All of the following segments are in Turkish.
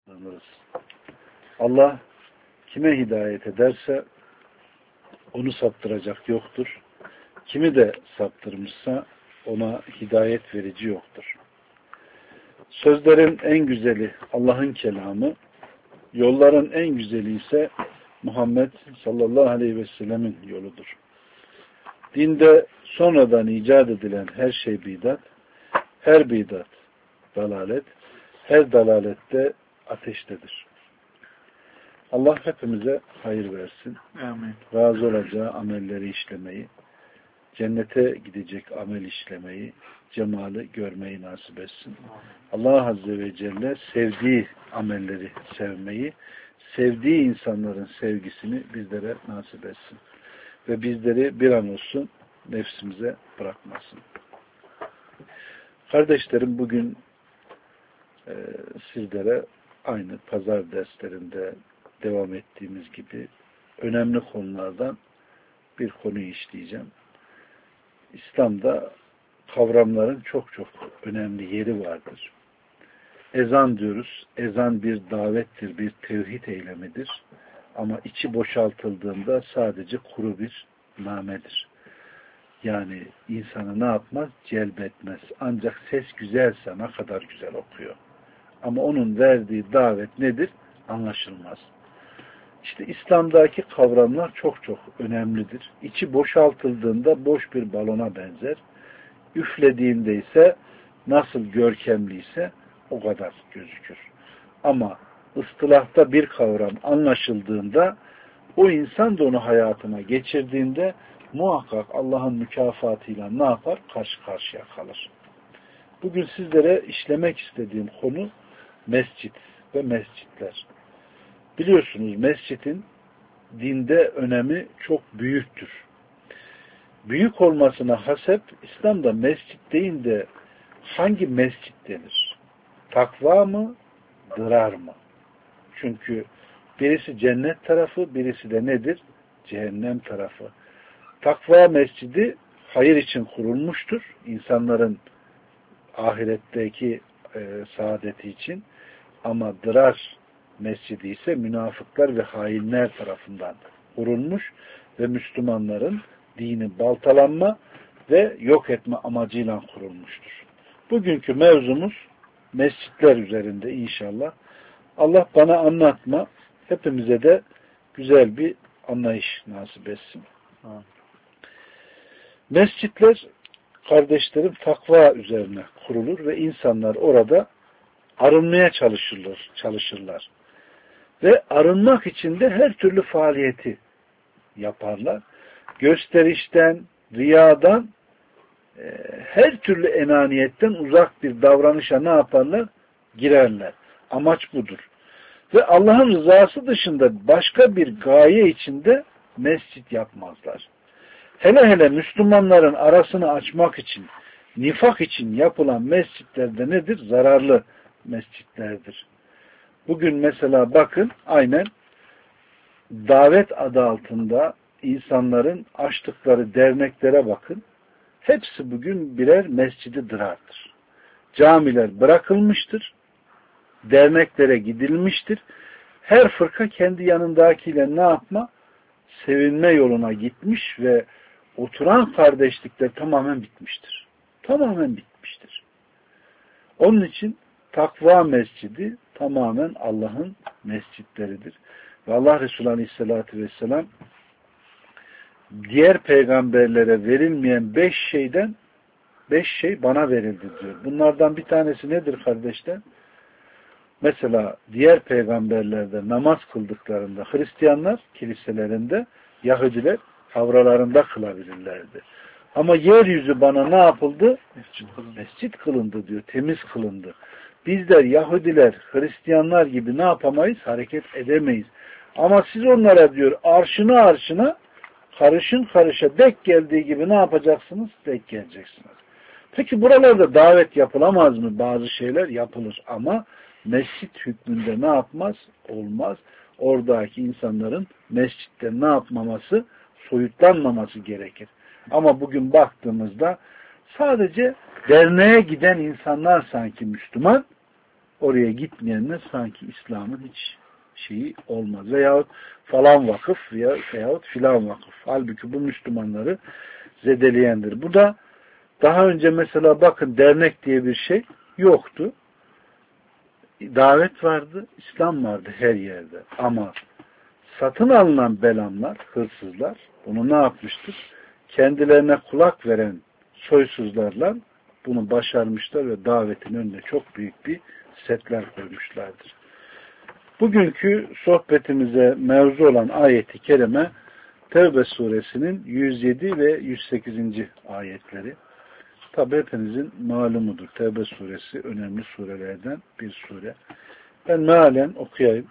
Anlarız. Allah kime hidayet ederse onu saptıracak yoktur. Kimi de saptırmışsa ona hidayet verici yoktur. Sözlerin en güzeli Allah'ın kelamı, yolların en güzeli ise Muhammed sallallahu aleyhi ve sellemin yoludur. Dinde sonradan icat edilen her şey bidat, her bidat dalalet, her dalalette ateştedir. Allah hepimize hayır versin. Amin. Razı olacağı amelleri işlemeyi, cennete gidecek amel işlemeyi, cemali görmeyi nasip etsin. Allah Azze ve Celle sevdiği amelleri sevmeyi, sevdiği insanların sevgisini bizlere nasip etsin. Ve bizleri bir an olsun nefsimize bırakmasın. Kardeşlerim, bugün sizlere aynı pazar derslerinde devam ettiğimiz gibi önemli konulardan bir konuyu işleyeceğim. İslam'da kavramların çok çok önemli yeri vardır. Ezan diyoruz. Ezan bir davettir, bir tevhid eylemidir. Ama içi boşaltıldığında sadece kuru bir namedir. Yani insanı ne yapmaz? Celbetmez. Ancak ses güzelse ne kadar güzel okuyor. Ama onun verdiği davet nedir? Anlaşılmaz. İşte İslam'daki kavramlar çok çok önemlidir. İçi boşaltıldığında boş bir balona benzer. Üflediğinde ise nasıl görkemliyse o kadar gözükür. Ama ıstılahta bir kavram anlaşıldığında o insan da onu hayatına geçirdiğinde muhakkak Allah'ın mükafatıyla ne yapar? Karşı karşıya kalır. Bugün sizlere işlemek istediğim konu mescit ve mescitler. Biliyorsunuz mescidin dinde önemi çok büyüktür. Büyük olmasına hasep İslam'da mescit değil de hangi mescit denir? Takva mı? Dırar mı? Çünkü birisi cennet tarafı, birisi de nedir? Cehennem tarafı. Takva mescidi hayır için kurulmuştur. İnsanların ahiretteki saadeti için. Ama dırar mescidi ise münafıklar ve hainler tarafından kurulmuş ve Müslümanların dini baltalanma ve yok etme amacıyla kurulmuştur. Bugünkü mevzumuz mescitler üzerinde inşallah. Allah bana anlatma, hepimize de güzel bir anlayış nasip etsin. Mescitler, kardeşlerim, takva üzerine kurulur ve insanlar orada arınmaya çalışırlar. Ve arınmak için de her türlü faaliyeti yaparlar. Gösterişten, riyadan, her türlü enaniyetten uzak bir davranışa ne yaparlar? Girerler. Amaç budur. Ve Allah'ın rızası dışında başka bir gaye içinde mescit yapmazlar. Hele hele Müslümanların arasını açmak için, nifak için yapılan mescitlerde nedir? Zararlı mescitlerdir. Bugün mesela bakın aynen davet adı altında insanların açtıkları derneklere bakın. Hepsi bugün birer mescidi dırardır. Camiler bırakılmıştır. Derneklere gidilmiştir. Her fırka kendi yanındakiyle ne yapma? Sevinme yoluna gitmiş ve oturan kardeşlikler tamamen bitmiştir. Tamamen bitmiştir. Onun için takva mescidi tamamen Allah'ın mescitleridir. Ve Allah Resulü Aleyhisselatü Vesselam diğer peygamberlere verilmeyen 5 şey bana verildi diyor. Bunlardan bir tanesi nedir kardeşler? Mesela diğer peygamberlerde namaz kıldıklarında Hristiyanlar kiliselerinde, Yahudiler havralarında kılabilirlerdi. Ama yeryüzü bana ne yapıldı? Mescit kılındı diyor. Temiz kılındı. Bizler Yahudiler, Hristiyanlar gibi ne yapamayız? Hareket edemeyiz. Ama siz onlara diyor arşına karışın karışa dek geldiği gibi ne yapacaksınız? Dek geleceksiniz. Peki buralarda davet yapılamaz mı? Bazı şeyler yapılır ama mescit hükmünde ne yapmaz? Olmaz. Oradaki insanların mescitte ne yapmaması? Soyutlanmaması gerekir. Ama bugün baktığımızda sadece derneğe giden insanlar sanki Müslüman, oraya gitmeyenler sanki İslam'ın hiç şeyi olmaz. Veyahut falan vakıf veyahut filan vakıf. Halbuki bu Müslümanları zedeleyendir. Bu da daha önce mesela bakın dernek diye bir şey yoktu. Davet vardı, İslam vardı her yerde. Ama satın alınan belamlar, hırsızlar bunu ne yapmıştır? Kendilerine kulak veren soysuzlarla bunu başarmışlar ve davetin önüne çok büyük bir setler koymuşlardır. Bugünkü sohbetimize mevzu olan ayeti kerime Tevbe suresinin 107 ve 108. ayetleri. Tabi hepinizin malumudur. Tevbe suresi önemli surelerden bir sure. Ben mealen okuyayım.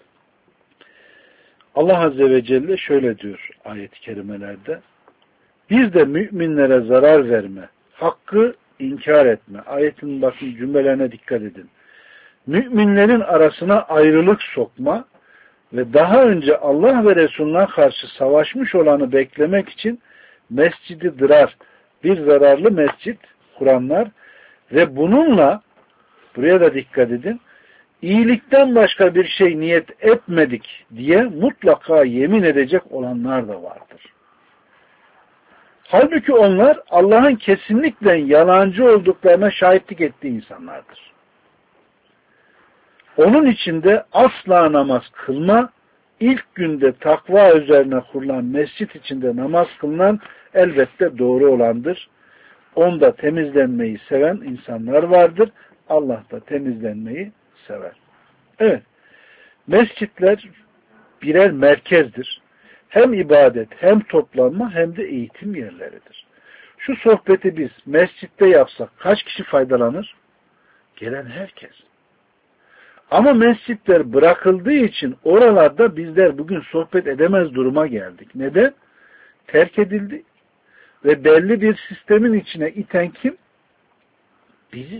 Allah Azze ve Celle şöyle diyor ayet-i kerimelerde. Bir de müminlere zarar verme, hakkı inkar etme. Ayetin bakın cümlelerine dikkat edin. Müminlerin arasına ayrılık sokma ve daha önce Allah ve Resulüne karşı savaşmış olanı beklemek için mescidi dırar, bir zararlı mescit kuranlar ve bununla, buraya da dikkat edin, iyilikten başka bir şey niyet etmedik diye mutlaka yemin edecek olanlar da vardır. Halbuki onlar Allah'ın kesinlikle yalancı olduklarına şahitlik ettiği insanlardır. Onun içinde asla namaz kılma, ilk günde takva üzerine kurulan mescit içinde namaz kılınan elbette doğru olandır. Onda temizlenmeyi seven insanlar vardır. Allah da temizlenmeyi sever. Evet, mescitler birer merkezdir. Hem ibadet, hem toplanma, hem de eğitim yerleridir. Şu sohbeti biz mescitte yapsak kaç kişi faydalanır? Gelen herkes. Ama mescitler bırakıldığı için oralarda bizler bugün sohbet edemez duruma geldik. Neden? Terk edildi. Ve belli bir sistemin içine iten kim? Biziz.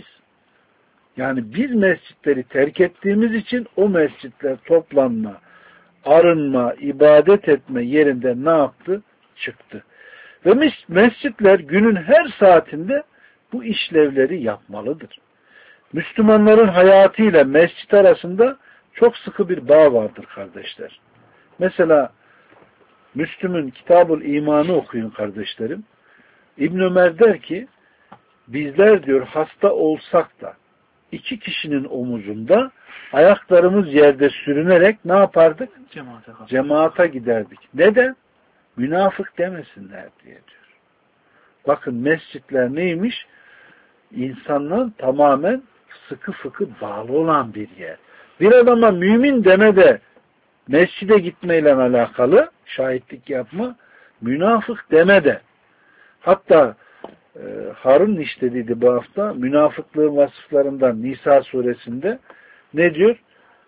Yani biz mescitleri terk ettiğimiz için o mescitler toplanma, arınma, ibadet etme yerinde ne yaptı? Çıktı. Ve mescitler günün her saatinde bu işlevleri yapmalıdır. Müslümanların hayatıyla mescit arasında çok sıkı bir bağ vardır kardeşler. Mesela Müslüm'ün Kitab-ül İman'ı okuyun kardeşlerim. İbn Ömer der ki bizler diyor hasta olsak da iki kişinin omuzunda ayaklarımız yerde sürünerek ne yapardık? Cemaate giderdik. Neden? Münafık demesinler diye diyor. Bakın mescitler neymiş? İnsanların tamamen sıkı fıkı bağlı olan bir yer. Bir adama mümin deme de mescide gitmeyle alakalı şahitlik yapma, münafık deme de. Hatta Harun işlediydi bu hafta münafıklığın vasıflarından Nisa suresinde ne diyor?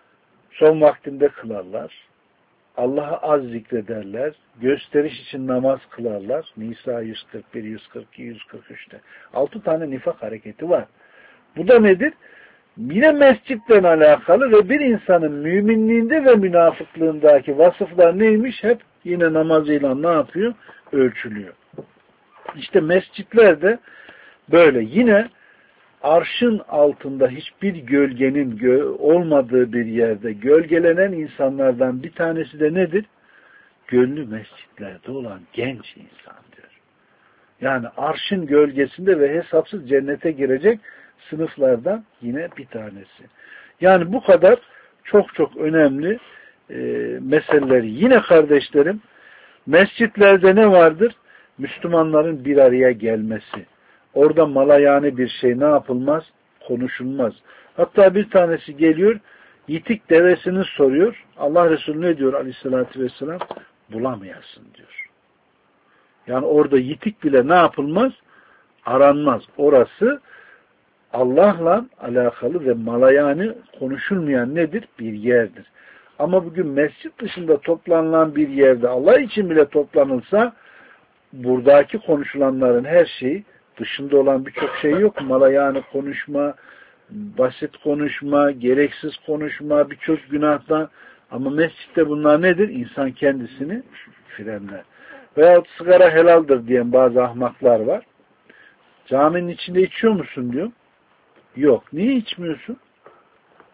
Son vaktinde kılarlar. Allah'ı az zikrederler. Gösteriş için namaz kılarlar. Nisa 141, 142, 143'te. 6 tane nifak hareketi var. Bu da nedir? Yine mescitten alakalı ve bir insanın müminliğinde ve münafıklığındaki vasıflar neymiş? Hep yine namazıyla ne yapıyor? Ölçülüyor. İşte mescitler de böyle. Yine arşın altında hiçbir gölgenin olmadığı bir yerde gölgelenen insanlardan bir tanesi de nedir? Gönlü mescitlerde olan genç insan diyor. Yani arşın gölgesinde ve hesapsız cennete girecek sınıflardan yine bir tanesi. Yani bu kadar çok çok önemli meseleleri. Yine kardeşlerim mescitlerde ne vardır? Müslümanların bir araya gelmesi. Orada malayane bir şey ne yapılmaz? Konuşulmaz. Hatta bir tanesi geliyor, yitik devesini soruyor. Allah Resulü ne diyor aleyhissalatü vesselam? Bulamayasın diyor. Yani orada yitik bile ne yapılmaz? Aranmaz. Orası Allah'la alakalı ve malayane konuşulmayan nedir? Bir yerdir. Ama bugün mescit dışında toplanılan bir yerde Allah için bile toplanılsa buradaki konuşulanların her şeyi dışında olan birçok şey yok. Malayane konuşma, basit konuşma, gereksiz konuşma, birçok günahtan. Ama mescitte bunlar nedir? İnsan kendisini frenler. Veyahut sigara helaldir diyen bazı ahmaklar var. Caminin içinde içiyor musun diyor. Yok. Niye içmiyorsun?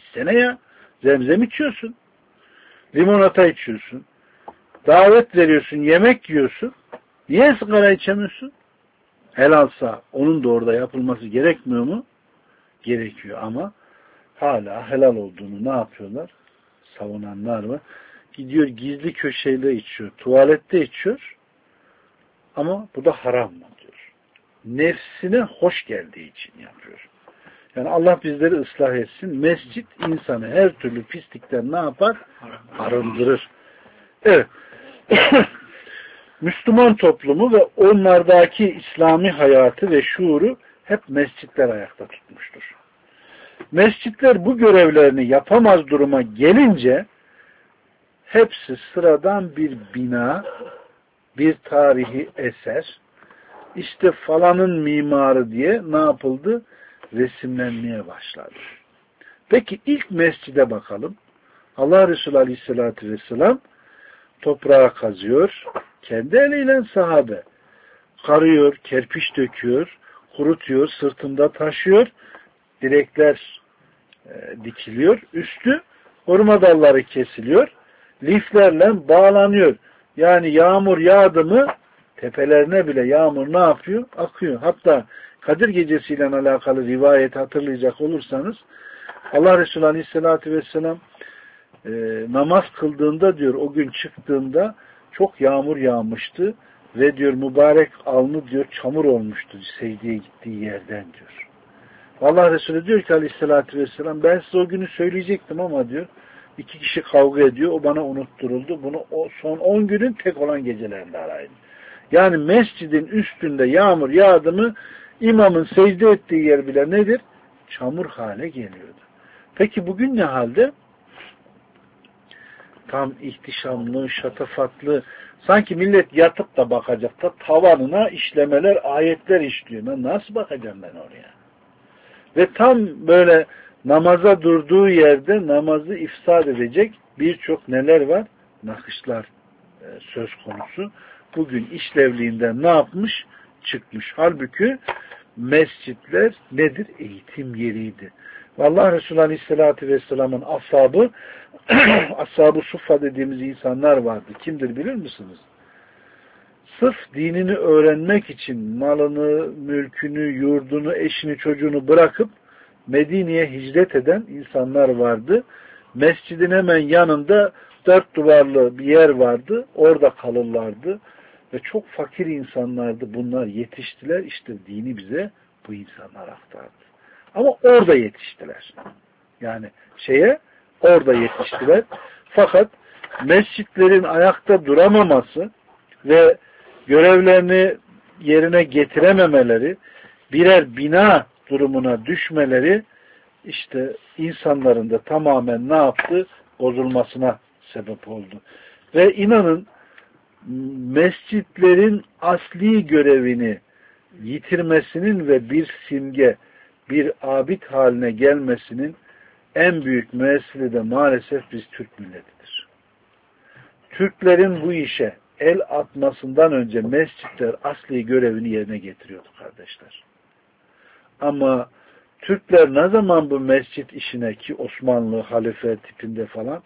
İçsene ya. Zemzem içiyorsun. Limonata içiyorsun. Davet veriyorsun. Yemek yiyorsun. Niye sigara içemiyorsun? Helalsa onun da orada yapılması gerekmiyor mu? Gerekiyor ama hala helal olduğunu ne yapıyorlar? Savunanlar var. Gidiyor gizli köşeyle içiyor. Tuvalette içiyor. Ama bu da haram mı diyor. Nefsine hoş geldiği için yapıyor. Yani Allah bizleri ıslah etsin. Mescit insanı her türlü pislikten ne yapar? Arındırır. Evet. Müslüman toplumu ve onlardaki İslami hayatı ve şuuru hep mescitler ayakta tutmuştur. Mescitler bu görevlerini yapamaz duruma gelince hepsi sıradan bir bina, bir tarihi eser, işte falanın mimarı diye ne yapıldı? Resimlenmeye başladı. Peki ilk mescide bakalım. Allah Resulü Aleyhisselatü Vesselam toprağa kazıyor. Kendi eliyle sahabe karıyor, kerpiç döküyor, kurutuyor, sırtında taşıyor. Direkler dikiliyor. Üstü hurma dalları kesiliyor. Liflerle bağlanıyor. Yani yağmur yağdı mı tepelerine bile yağmur ne yapıyor? Akıyor. Hatta Kadir Gecesi'yle alakalı rivayet hatırlayacak olursanız Allah Resulü Aleyhisselatü Vesselam namaz kıldığında diyor o gün çıktığında çok yağmur yağmıştı ve diyor mübarek alnı diyor çamur olmuştu secdeye gittiği yerden diyor. Allah Resulü diyor ki Aleyhisselatü Vesselam ben size o günü söyleyecektim ama diyor 2 kişi kavga ediyor o bana unutturuldu. Bunu o son 10 günün tek olan gecelerinde arayın. Yani mescidin üstünde yağmur yağdı mı imamın secde ettiği yer bile nedir? Çamur hale geliyordu. Peki bugün ne halde? Tam ihtişamlı, şatafatlı. Sanki millet yatıp da bakacak da tavanına işlemeler, ayetler işliyor. Ben nasıl bakacağım ben oraya? Ve tam böyle namaza durduğu yerde namazı ifsad edecek birçok neler var? Nakışlar söz konusu. Bugün işlevliğinden ne yapmış? Çıkmış. Halbuki mescitler nedir? Eğitim yeriydi. Allah Resulü Aleyhisselatü Vesselam'ın ashabı ashab-ı suffa dediğimiz insanlar vardı. Kimdir bilir misiniz? Sırf dinini öğrenmek için malını, mülkünü, yurdunu, eşini, çocuğunu bırakıp Medine'ye hicret eden insanlar vardı. Mescidin hemen yanında 4 duvarlı bir yer vardı. Orada kalırlardı. Ve çok fakir insanlardı. Bunlar yetiştiler. İşte dini bize bu insanlar aktardı. Ama orada yetiştiler. Yani orada yetiştiler. Fakat mescitlerin ayakta duramaması ve görevlerini yerine getirememeleri, birer bina durumuna düşmeleri işte insanların da tamamen ne yaptı? Bozulmasına sebep oldu. Ve inanın mescitlerin asli görevini yitirmesinin ve bir simge, bir abid haline gelmesinin en büyük müessili de maalesef biz Türk milletidir. Türklerin bu işe el atmasından önce mescitler asli görevini yerine getiriyordu kardeşler. Ama Türkler ne zaman bu mescit işine ki Osmanlı halife tipinde falan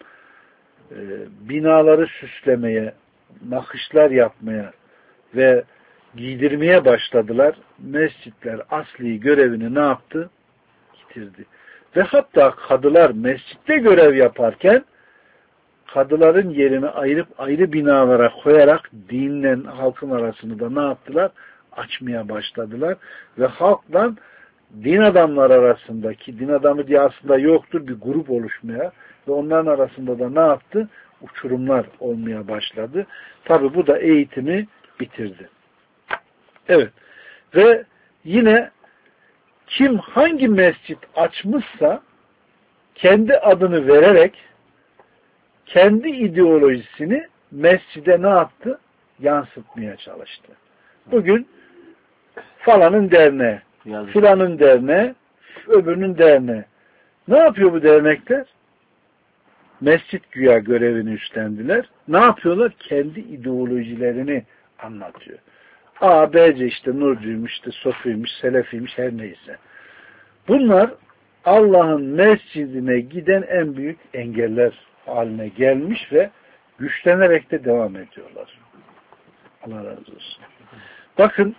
binaları süslemeye, nakışlar yapmaya ve giydirmeye başladılar. Mescitler asli görevini ne yaptı? Yitirdi. Ve hatta kadılar mescitte görev yaparken kadıların yerini ayırıp ayrı binalara koyarak dinle halkın arasını da ne yaptılar? Açmaya başladılar. Ve halkla din adamları arasındaki, din adamı diye aslında yoktur, bir grup oluşmaya ve onların arasında da ne yaptı? Uçurumlar olmaya başladı. Tabi bu da eğitimi bitirdi. Evet. Ve yine kim hangi mescit açmışsa kendi adını vererek kendi ideolojisini mescide ne yaptı? Yansıtmaya çalıştı. Bugün falanın derneği, filanın derneği, öbürünün derneği. Ne yapıyor bu dernekler? Mescit güya görevini üstlendiler. Ne yapıyorlar? Kendi ideolojilerini anlatıyor. A, B, C işte Nurcuymuş, işte Sofiymiş, Selefiymiş her neyse. Bunlar Allah'ın mescidine giden en büyük engeller haline gelmiş ve güçlenerek de devam ediyorlar. Allah razı olsun. Bakın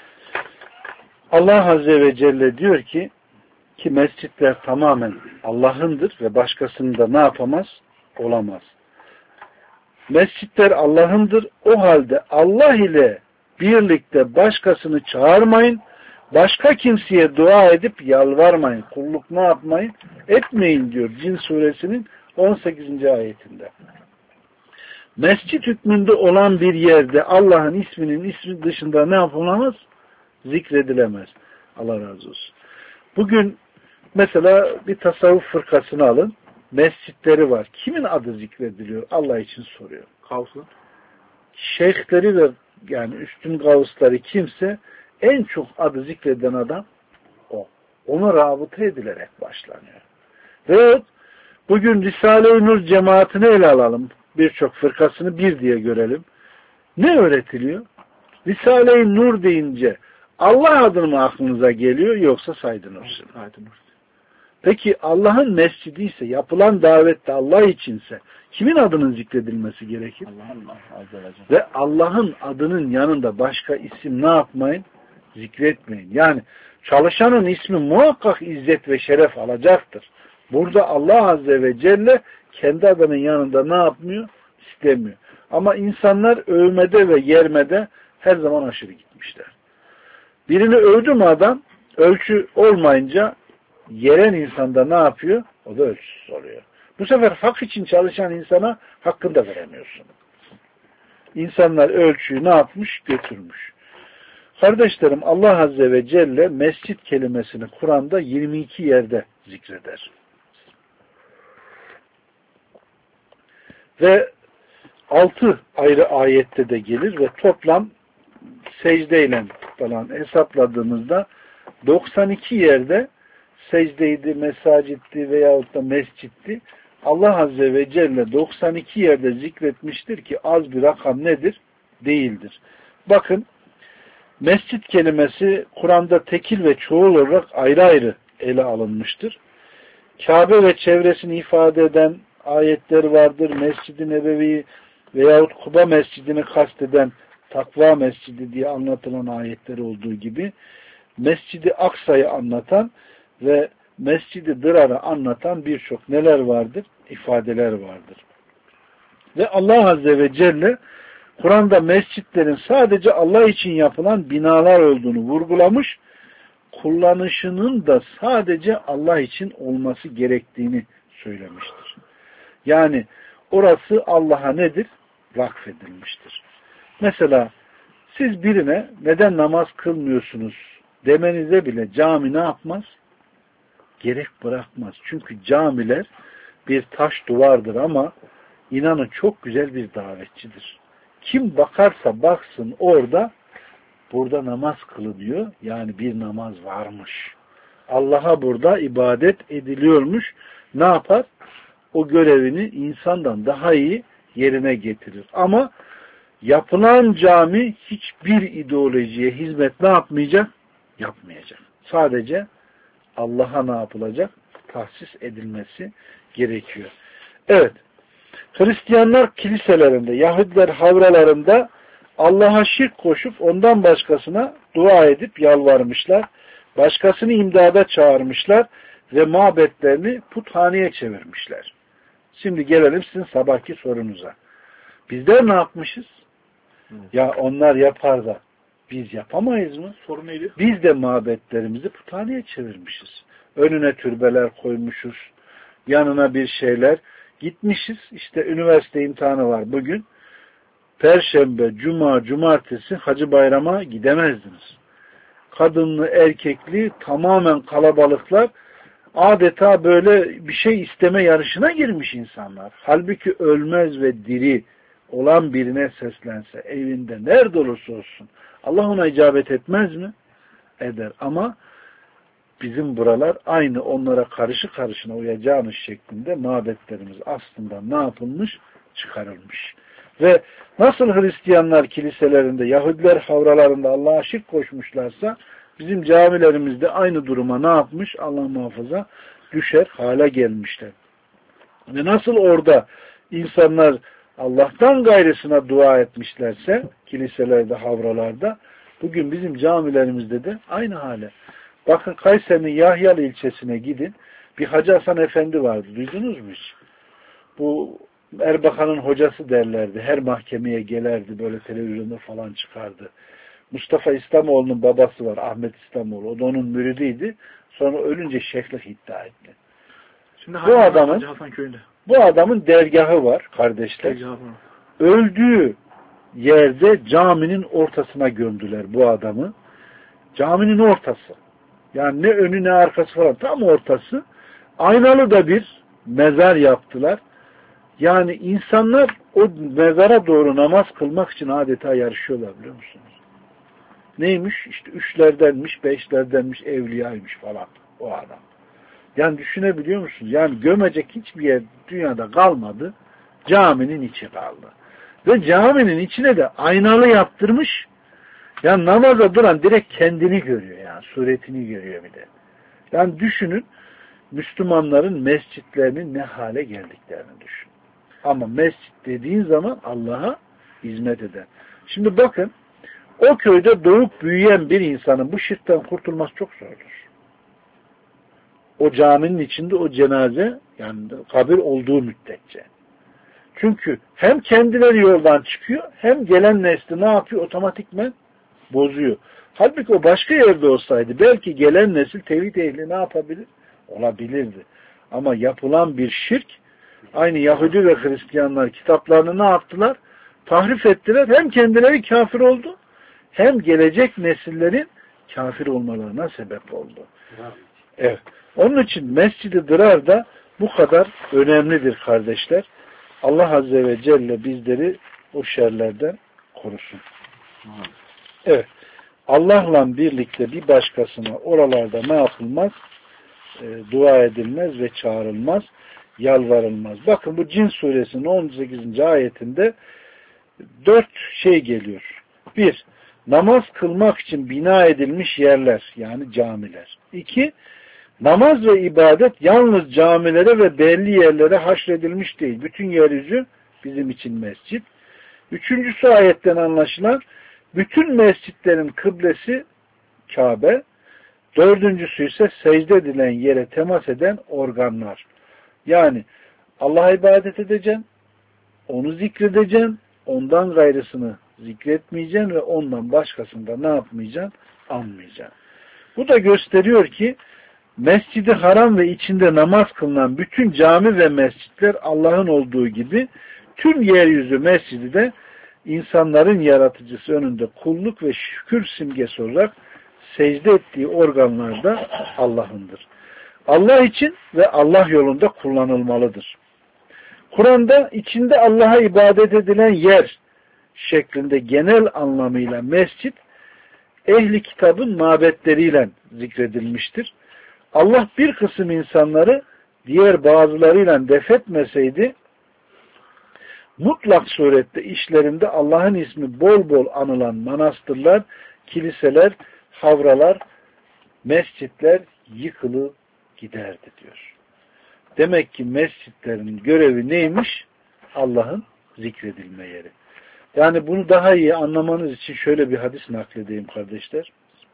Allah Azze ve Celle diyor ki mescitler tamamen Allah'ındır ve başkasını da ne yapamaz? Olamaz. Mescitler Allah'ındır. O halde Allah ile birlikte başkasını çağırmayın. Başka kimseye dua edip yalvarmayın. Kulluk ne yapmayın? Etmeyin diyor Cin suresinin 18. ayetinde. Mescit hükmünde olan bir yerde Allah'ın ismi dışında ne yapılamaz? Zikredilemez. Allah razı olsun. Bugün mesela bir tasavvuf fırkasını alın. Mescitleri var. Kimin adı zikrediliyor? Allah için soruyor. Kavsun. Şeyhleri ve yani üstün gavusları kimse en çok adı zikreden adam o. Ona rabıta edilerek başlanıyor. Ve bugün Risale-i Nur cemaatini ele alalım. Birçok fırkasını bir diye görelim. Ne öğretiliyor? Risale-i Nur deyince Allah adını mı aklınıza geliyor yoksa Said-i Nursi? Peki Allah'ın mescidi ise, yapılan davette Allah içinse kimin adının zikredilmesi gerekir? Ve Allah'ın adının yanında başka isim ne yapmayın? Zikretmeyin. Yani çalışanın ismi muhakkak izzet ve şeref alacaktır. Burada Allah Azze ve Celle kendi adının yanında ne yapmıyor? İstemiyor. Ama insanlar övmede ve yermede her zaman aşırı gitmişler. Birini övdü mü adam, ölçü olmayınca yeren insanda ne yapıyor? O da ölçüsüz oluyor. Bu sefer hak için çalışan insana hakkını da veremiyorsun. İnsanlar ölçüyü ne yapmış? Götürmüş. Kardeşlerim, Allah Azze ve Celle mescit kelimesini Kur'an'da 22 yerde zikreder. Ve 6 ayrı ayette de gelir ve toplam secdeyle falan hesapladığımızda 92 yerde secdeydi, mesacitti veyahut da mescitti. Allah Azze ve Celle 92 yerde zikretmiştir ki az bir rakam nedir? Değildir. Bakın mescit kelimesi Kur'an'da tekil ve çoğul olarak ayrı ayrı ele alınmıştır. Kabe ve çevresini ifade eden ayetler vardır. Mescid-i Nebevi veyahut Kuba mescidini kasteden Takva mescidi diye anlatılan ayetler olduğu gibi Mescid-i Aksa'yı anlatan ve Mescid-i Dırar'ı anlatan birçok neler vardır? İfadeler vardır. Ve Allah Azze ve Celle Kur'an'da mescitlerin sadece Allah için yapılan binalar olduğunu vurgulamış, kullanışının da sadece Allah için olması gerektiğini söylemiştir. Yani orası Allah'a nedir? Vakfedilmiştir. Mesela siz birine neden namaz kılmıyorsunuz demenize bile cami ne yapmaz? Gerek bırakmaz. Çünkü camiler bir taş duvardır ama inanın çok güzel bir davetçidir. Kim bakarsa baksın burada namaz kılınıyor. Yani bir namaz varmış. Allah'a burada ibadet ediliyormuş. Ne yapar? O görevini insandan daha iyi yerine getirir. Ama yapılan cami hiçbir ideolojiye hizmet ne yapmayacak? Yapmayacak. Sadece Allah'a ne yapılacak? Tahsis edilmesi gerekiyor. Evet. Hristiyanlar kiliselerinde, Yahudiler havralarında Allah'a şirk koşup ondan başkasına dua edip yalvarmışlar. Başkasını imdada çağırmışlar ve mabetlerini puthaneye çevirmişler. Şimdi gelelim sizin sabahki sorunuza. Bizler ne yapmışız? Ya onlar yapar da biz yapamayız mı? Sorun neydi? Biz de mabetlerimizi puthaneye çevirmişiz. Önüne türbeler koymuşuz. Yanına bir şeyler. Gitmişiz. İşte üniversite imtihanı var bugün. Perşembe, cuma, cumartesi Hacı Bayram'a gidemezdiniz. Kadınlı, erkekli tamamen kalabalıklar adeta böyle bir şey isteme yarışına girmiş insanlar. Halbuki ölmez ve diri olan birine seslense, evinde nerede olursa olsun Allah ona icabet etmez mi? Eder. Ama bizim buralar aynı onlara karşı karşına uyacağınız şeklinde mabetlerimiz aslında ne yapılmış? Çıkarılmış. Ve nasıl Hristiyanlar kiliselerinde, Yahudiler havralarında Allah'a şirk koşmuşlarsa Bizim camilerimizde aynı duruma ne yapmış? Allah muhafaza düşer hale gelmişler. Ve nasıl orada insanlar Allah'tan gayrısına dua etmişlerse kiliselerde, havralarda bugün bizim camilerimizde de aynı hale. Bakın Kayseri'nin Yahyalı ilçesine gidin. Bir Hacı Hasan Efendi vardı. Duydunuz mu hiç? Bu Erbakan'ın hocası derlerdi. Her mahkemeye gelerdi. Böyle televizyonda falan çıkardı. Mustafa İslamoğlu'nun babası var. Ahmet İslamoğlu. O da onun müridiydi. Sonra ölünce şeyhlik iddia etti. Şimdi bu adamın dergahı var kardeşler. Öldüğü yerde caminin ortasına gömdüler bu adamı. Caminin ortası. Yani ne önü ne arkası falan. Tam ortası. Aynalı da bir mezar yaptılar. Yani insanlar o mezara doğru namaz kılmak için adeta yarışıyorlar biliyor musunuz? Neymiş? İşte üçlerdenmiş, beşlerdenmiş, evliyaymış falan o adam. Yani düşünebiliyor musunuz? Yani gömecek hiçbir yer dünyada kalmadı. Caminin içi kaldı. Ve caminin içine de aynalı yaptırmış. Yani namaza duran direkt kendini görüyor yani. Suretini görüyor bir de. Yani düşünün Müslümanların mescitlerinin ne hale geldiklerini düşün. Ama mescit dediğin zaman Allah'a hizmet eden. Şimdi bakın o köyde doğup büyüyen bir insanın bu şirkten kurtulması çok zordur. O caminin içinde o cenaze yani kabir olduğu müddetçe. Çünkü hem kendileri yoldan çıkıyor hem gelen nesli ne yapıyor? Otomatikmen bozuyor. Halbuki o başka yerde olsaydı belki gelen nesil tevhid ehli ne yapabilir? Olabilirdi. Ama yapılan bir şirk aynı Yahudi ve Hristiyanlar kitaplarını ne yaptılar? Tahrif ettiler. Hem kendileri kafir oldu hem gelecek nesillerin kafir olmalarına sebep oldu. Evet. Onun için Mescid-i Dırar da bu kadar önemlidir kardeşler. Allah Azze ve Celle bizleri o şerlerden korusun. Evet. Allah'la birlikte bir başkasına oralarda ne yapılmaz? Dua edilmez ve çağrılmaz, yalvarılmaz. Bakın bu Cin suresinin 18. ayetinde 4 şey geliyor. 1. Namaz kılmak için bina edilmiş yerler yani camiler. 2. Namaz ve ibadet yalnız camilere ve belli yerlere haşredilmiş değil. Bütün yeryüzü bizim için mescit. 3. ayetten anlaşılan bütün mescitlerin kıblesi Kabe. 4. ise secde edilen yere temas eden organlar. Yani Allah'a ibadet edeceksin, onu zikredeceksin, ondan gayrısını zikretmeyeceksin ve ondan başkasını da ne yapmayacaksın? Anmayacaksın. Bu da gösteriyor ki Mescid-i Haram ve içinde namaz kılınan bütün cami ve mescitler Allah'ın olduğu gibi tüm yeryüzü mescidi de insanların yaratıcısı önünde kulluk ve şükür simgesi olarak secde ettiği organlar da Allah'ındır. Allah için ve Allah yolunda kullanılmalıdır. Kur'an'da içinde Allah'a ibadet edilen yer şeklinde genel anlamıyla mescit ehli kitabın mabetleriyle zikredilmiştir. Allah bir kısım insanları diğer bazılarıyla defetmeseydi mutlak surette işlerinde Allah'ın ismi bol bol anılan manastırlar, kiliseler, havralar, mescitler yıkılıp giderdi diyor. Demek ki mescitlerin görevi neymiş? Allah'ın zikredilme yeri. Yani bunu daha iyi anlamanız için şöyle bir hadis nakledeyim kardeşler.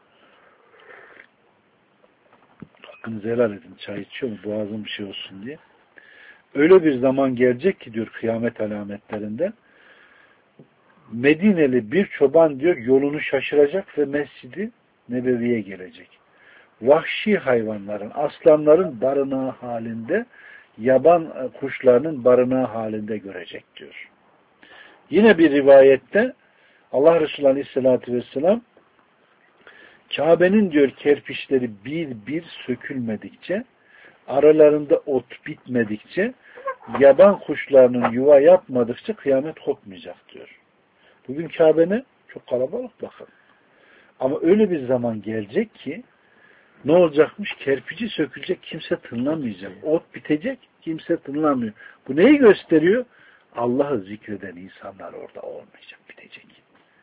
Hakkınızı helal edin. Çay içiyor mu? Boğazım bir şey olsun diye. Öyle bir zaman gelecek ki diyor kıyamet alametlerinde Medineli bir çoban diyor yolunu şaşıracak ve Mescid-i Nebevi'ye gelecek. Vahşi hayvanların, aslanların barınağı halinde, yaban kuşlarının barınağı halinde görecek diyor. Yine bir rivayette Allah Resulü Aleyhisselatü Vesselam Kabe'nin diyor kerpiçleri bir bir sökülmedikçe, aralarında ot bitmedikçe, yaban kuşlarının yuva yapmadıkça kıyamet kopmayacak diyor. Bugün Kabe ne? Çok kalabalık bakın. Ama öyle bir zaman gelecek ki ne olacakmış? Kerpici sökülecek, kimse tınlamayacak. Ot bitecek, kimse tınlamıyor. Bu neyi gösteriyor? Allah'ı zikreden insanlar orada olmayacak, bitecek.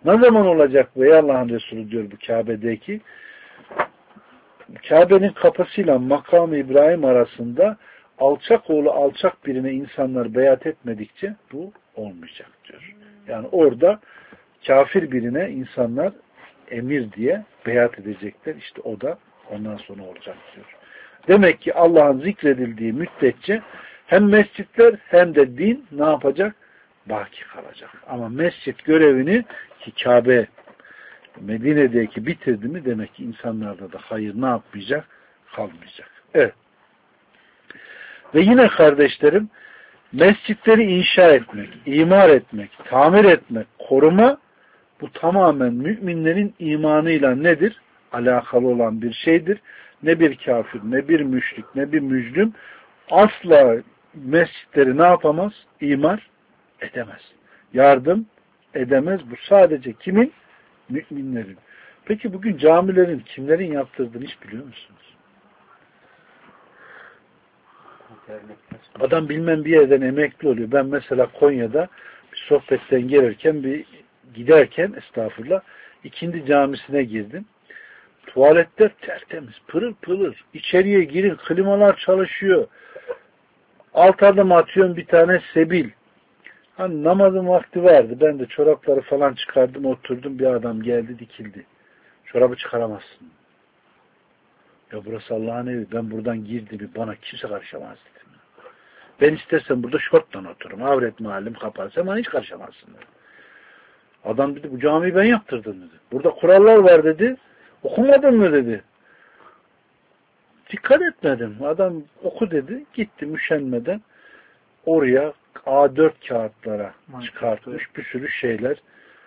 Ne zaman olacak bu ey Allah'ın Resulü diyor bu Kabe'deki? Kabe'nin kapısıyla makam-ı İbrahim arasında alçak oğlu alçak birine insanlar beyat etmedikçe bu olmayacak diyor. Yani orada kafir birine insanlar emir diye beyat edecekler. İşte o da ondan sonra olacak diyor. Demek ki Allah'ın zikredildiği müddetçe hem mescitler hem de din ne yapacak? Baki kalacak. Ama mescit görevini ki Kabe Medine'deki bitirdi mi demek ki insanlarda da hayır ne yapmayacak? Kalmayacak. Evet. Ve yine kardeşlerim mescitleri inşa etmek, imar etmek, tamir etmek, koruma bu tamamen müminlerin imanıyla nedir? Alakalı olan bir şeydir. Ne bir kafir, ne bir müşrik, ne bir mücrim asla mescitleri ne yapamaz? İmar edemez. Yardım edemez. Bu sadece kimin? Müminlerin. Peki bugün camilerin kimlerin yaptırdığını hiç biliyor musunuz? Adam bilmem bir yerden emekli oluyor. Ben mesela Konya'da bir sohbetten gelirken giderken estağfurullah ikindi camisine girdim. Tuvaletler tertemiz, pırıl pırıl. İçeriye girin, klimalar çalışıyor. Alt adım atıyorum bir tane sebil. Hani namazın vakti vardı. Ben de çorapları falan çıkardım, oturdum. Bir adam geldi, dikildi. Çorabı çıkaramazsın. Ya burası Allah'ın evi. Ben buradan girdim. Bana kimse karışamaz dedim. Ben istersem burada şortla otururum. Avret mahallim kapansam bana hiç karışamazsın dedi. Adam dedi bu camiyi ben yaptırdım dedi. Burada kurallar var dedi. Okumadın mı dedi. Dikkat etmedim. Adam oku dedi. Gitti müşenmeden oraya A4 kağıtlara çıkartmış bir sürü şeyler.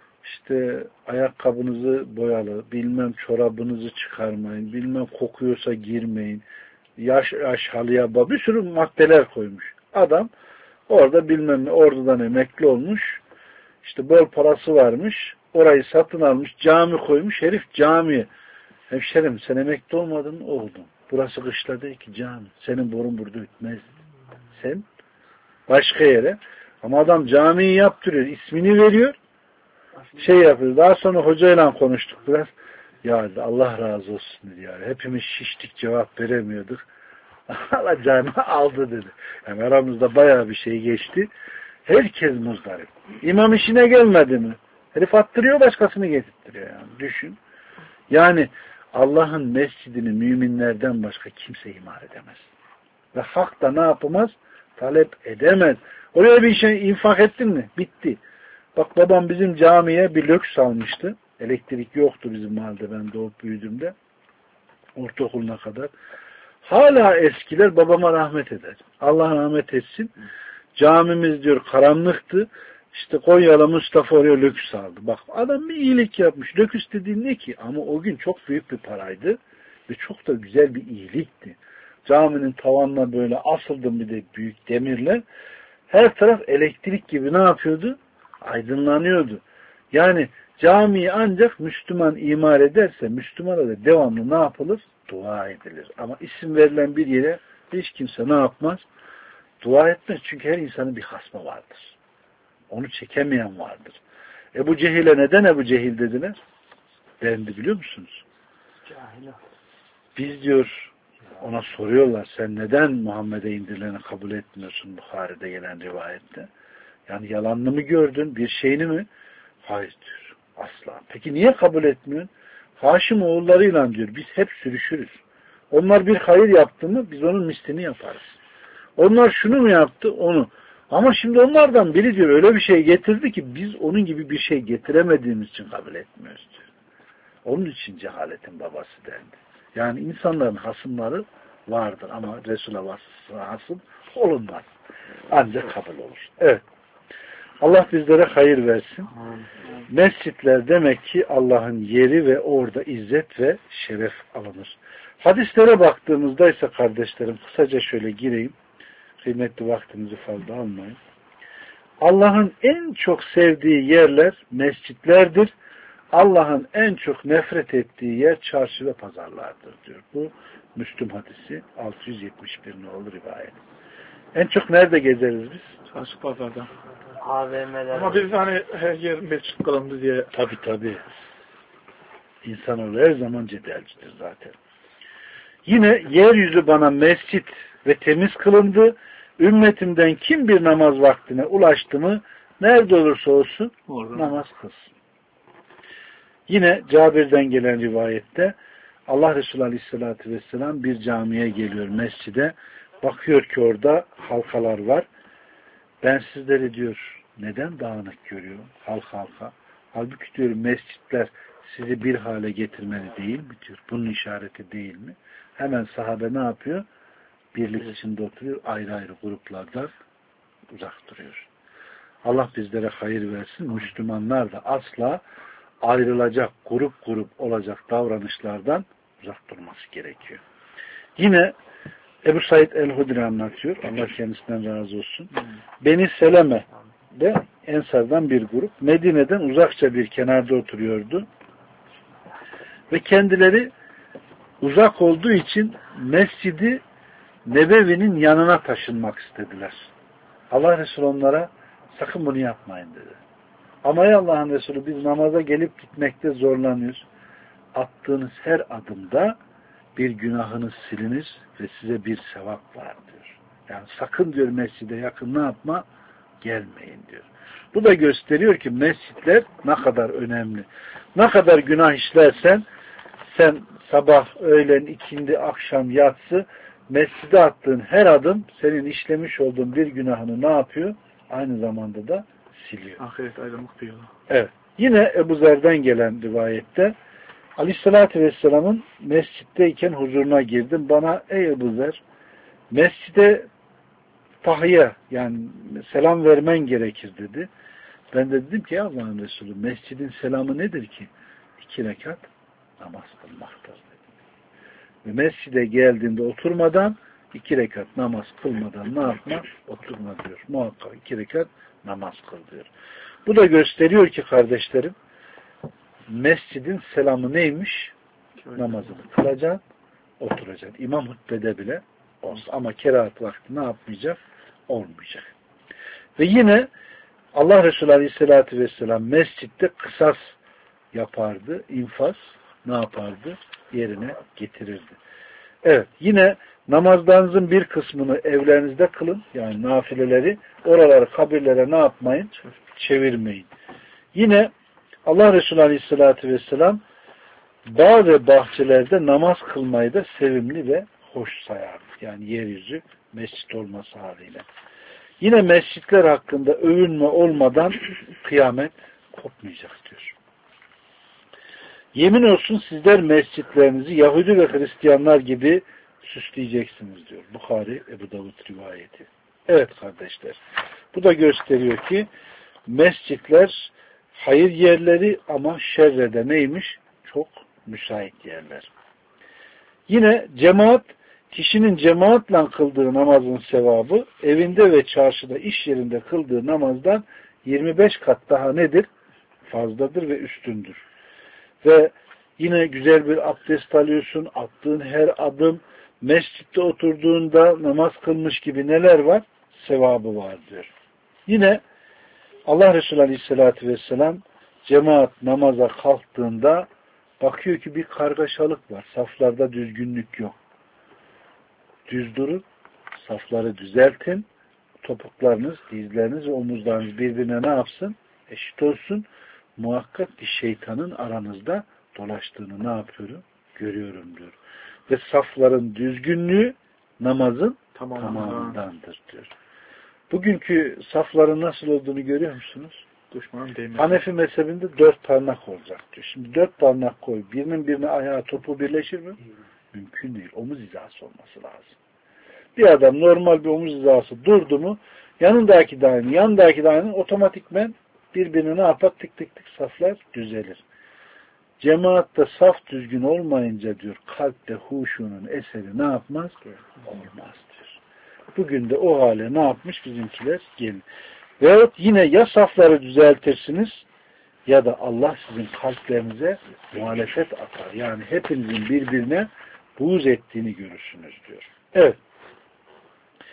İşte ayakkabınızı boyalı, bilmem çorabınızı çıkarmayın, bilmem kokuyorsa girmeyin, yaş halıya bir sürü maddeler koymuş. Adam orada bilmem ne ordudan emekli olmuş, işte bol parası varmış, orayı satın almış, cami koymuş, herif camiye. Hemşerim sen emekli olmadın mı? Oldum. Burası kışla değil ki cami. Senin borun burada ütmez. Sen başka yere. Ama adam camiyi yaptırıyor, ismini veriyor, şey yapıyor. Daha sonra hocayla konuştuk biraz. Ya Allah razı olsun dedi yani. Hepimiz şiştik cevap veremiyorduk. Allah canı aldı dedi. Yani aramızda bayağı bir şey geçti. Herkes muzdarip. İmam işine gelmedi mi? Herif attırıyor başkasını getirttiriyor yani. Düşün. Yani Allah'ın mescidini müminlerden başka kimse imar edemez. Ve hak da ne yapamaz? Talep edemez. Oraya bir şey infak ettin mi? Bitti. Bak babam bizim camiye bir löks almıştı. Elektrik yoktu bizim mahallede ben doğup büyüdüğümde. Ortaokuluna kadar. Hala eskiler babama rahmet eder. Allah rahmet etsin. Camimiz diyor karanlıktı. İşte Konyalı Mustafa oraya löküs aldı. Bak adam bir iyilik yapmış. Löküs dediğin ne ki? Ama o gün çok büyük bir paraydı. Ve çok da güzel bir iyilikti. Caminin tavanına böyle asıldım bir de büyük demirle. Her taraf elektrik gibi ne yapıyordu? Aydınlanıyordu. Yani camiyi ancak Müslüman imar ederse Müslümana da devamlı ne yapılır? Dua edilir. Ama isim verilen bir yere hiç kimse ne yapmaz? Dua etmez. Çünkü her insanın bir hasmı vardır. Onu çekemeyen vardır. Ebu Cehil'e neden Ebu Cehil dediler? Dendi biliyor musunuz? Cahil. Biz diyor ona soruyorlar sen neden Muhammed'e indirileni kabul etmiyorsun Bukhari'de gelen rivayette? Yani yalanını mı gördün? Bir şeyini mi? Hayır diyor. Asla. Peki niye kabul etmiyorsun? Haşim oğullarıyla diyor biz hep sürüşürüz. Onlar bir hayır yaptı mı biz onun mislini yaparız. Onlar şunu mu yaptı? Onu. Ama şimdi onlardan biri diyor öyle bir şey getirdi ki biz onun gibi bir şey getiremediğimiz için kabul etmiyoruz diyor. Onun için cehaletin babası dendi. Yani insanların hasımları vardır ama Resul'e vasıfsına hasım olunmaz. Ancak kabul olur. Evet. Allah bizlere hayır versin. Mescitler demek ki Allah'ın yeri ve orada izzet ve şeref alınır. Hadislere baktığımızda ise kardeşlerim kısaca şöyle gireyim. Kıymetli vaktinizi fazla almayın. Allah'ın en çok sevdiği yerler mescitlerdir. Allah'ın en çok nefret ettiği yer çarşı ve pazarlardır diyor. Bu Müslüm hadisi 671 nolu rivayet. En çok nerede gezeriz biz? Çarşı pazarda. AVM'ler. Ama biz hani her yer mescit kılındı diye. Tabii. İnsanoğlu her zaman cedelcidir zaten. Yine yeryüzü bana mescit ve temiz kılındı. Ümmetimden kim bir namaz vaktine ulaştı mı nerede olursa olsun namaz kılsın. Yine Cabir'den gelen rivayette Allah Resulü Aleyhisselatü Vesselam bir camiye geliyor, mescide. Bakıyor ki orada halkalar var. Ben sizleri diyor neden dağınık görüyorum halka. Halbuki diyor mescitler sizi bir hale getirmeli değil mi diyor. Bunun işareti değil mi? Hemen sahabe ne yapıyor? Birlik içinde oturuyor. Ayrı ayrı gruplardan uzak duruyor. Allah bizlere hayır versin. Müslümanlar da asla ayrılacak, grup olacak davranışlardan uzak durması gerekiyor. Yine Ebu Said el-Hudri anlatıyor. Allah kendisinden razı olsun. Beni Seleme de Ensar'dan bir grup Medine'den uzakça bir kenarda oturuyordu. Ve kendileri uzak olduğu için Mescid-i Nebevi'nin yanına taşınmak istediler. Allah Resulü onlara sakın bunu yapmayın dedi. Ama ey Allah'ın Resulü biz namaza gelip gitmekte zorlanıyoruz. Attığınız her adımda bir günahınız silinir ve size bir sevap var diyor. Yani sakın diyor mescide yakın ne yapma? Gelmeyin diyor. Bu da gösteriyor ki mescitler ne kadar önemli. Ne kadar günah işlersen sen sabah, öğlen, ikindi, akşam, yatsı mescide attığın her adım senin işlemiş olduğun bir günahını ne yapıyor? Aynı zamanda da siliyor. Ahiret ayrılık diyorlar. Evet. Yine Ebu Zer'den gelen rivayette Aleyhisselatü Vesselam'ın mescitteyken huzuruna girdim. Bana ey Ebu Zer mescide tahiyye yani selam vermen gerekir dedi. Ben de dedim ki Allah'ın Resulü mescidin selamı nedir ki? 2 rekat namaz kılmaktır dedim. Ve mescide geldiğinde oturmadan 2 rekat namaz kılmadan ne yapma? Oturma diyor. Muhakkak 2 rekat namaz kıl diyor. Bu da gösteriyor ki kardeşlerim mescidin selamı neymiş? Namazını kılacaksın, oturacaksın. İmam hutbede bile olsa. Ama kerahat vakti ne yapmayacak? Olmayacak. Ve yine Allah Resulü Aleyhisselatü Vesselam mescitte kısas yapardı. İnfaz ne yapardı? Yerine getirirdi. Evet. Yine namazlarınızın bir kısmını evlerinizde kılın. Yani nafileleri. Oraları kabirlere ne yapmayın? Çevirmeyin. Yine Allah Resulü Aleyhisselatü Vesselam dağ ve bahçelerde namaz kılmayı da sevimli ve hoş sayardı. Yani yeryüzü mescit olması haliyle. Yine mescitler hakkında övünme olmadan kıyamet kopmayacak diyor. Yemin olsun sizler mescitlerinizi Yahudi ve Hristiyanlar gibi süsleyeceksiniz diyor. Bukhari, Ebu Davud rivayeti. Evet kardeşler. Bu da gösteriyor ki mescitler hayır yerleri ama şerrede neymiş? Çok müsait yerler. Yine cemaat, kişinin cemaatle kıldığı namazın sevabı evinde ve çarşıda, iş yerinde kıldığı namazdan 25 kat daha nedir? Fazladır ve üstündür. Ve yine güzel bir abdest alıyorsun, attığın her adım, mescitte oturduğunda namaz kılmış gibi neler var? Sevabı var diyor. Yine Allah Resulü Aleyhisselatü Vesselam cemaat namaza kalktığında bakıyor ki bir kargaşalık var. Saflarda düzgünlük yok. Düz durun, safları düzeltin, topuklarınız, dizleriniz ve omuzlarınız birbirine ne yapsın? Eşit olsun. Muhakkak ki şeytanın aranızda dolaştığını ne yapıyorum? Görüyorum diyor. Ve safların düzgünlüğü namazın tamamındandır diyor. Bugünkü safların nasıl olduğunu görüyor musunuz? Hanefi mezhebinde 4 parmak olacak diyor. Şimdi 4 parmak koy. Birinin birine ayağı topu birleşir mi? Mümkün değil. Omuz hizası olması lazım. Bir adam normal bir omuz hizası durdu mu yanındaki de aynı, yanındaki de aynı otomatikmen birbirine ne yapar? Tık tık tık saflar düzelir. Cemaatte saf düzgün olmayınca diyor kalpte huşunun eseri ne yapmaz? Olmaz diyor. Bugün de o hale ne yapmış bizimkiler? Gelin. Veyahut yine ya safları düzeltirsiniz ya da Allah sizin kalplerinize muhalefet atar. Yani hepinizin birbirine buğz ettiğini görürsünüz diyor. Evet.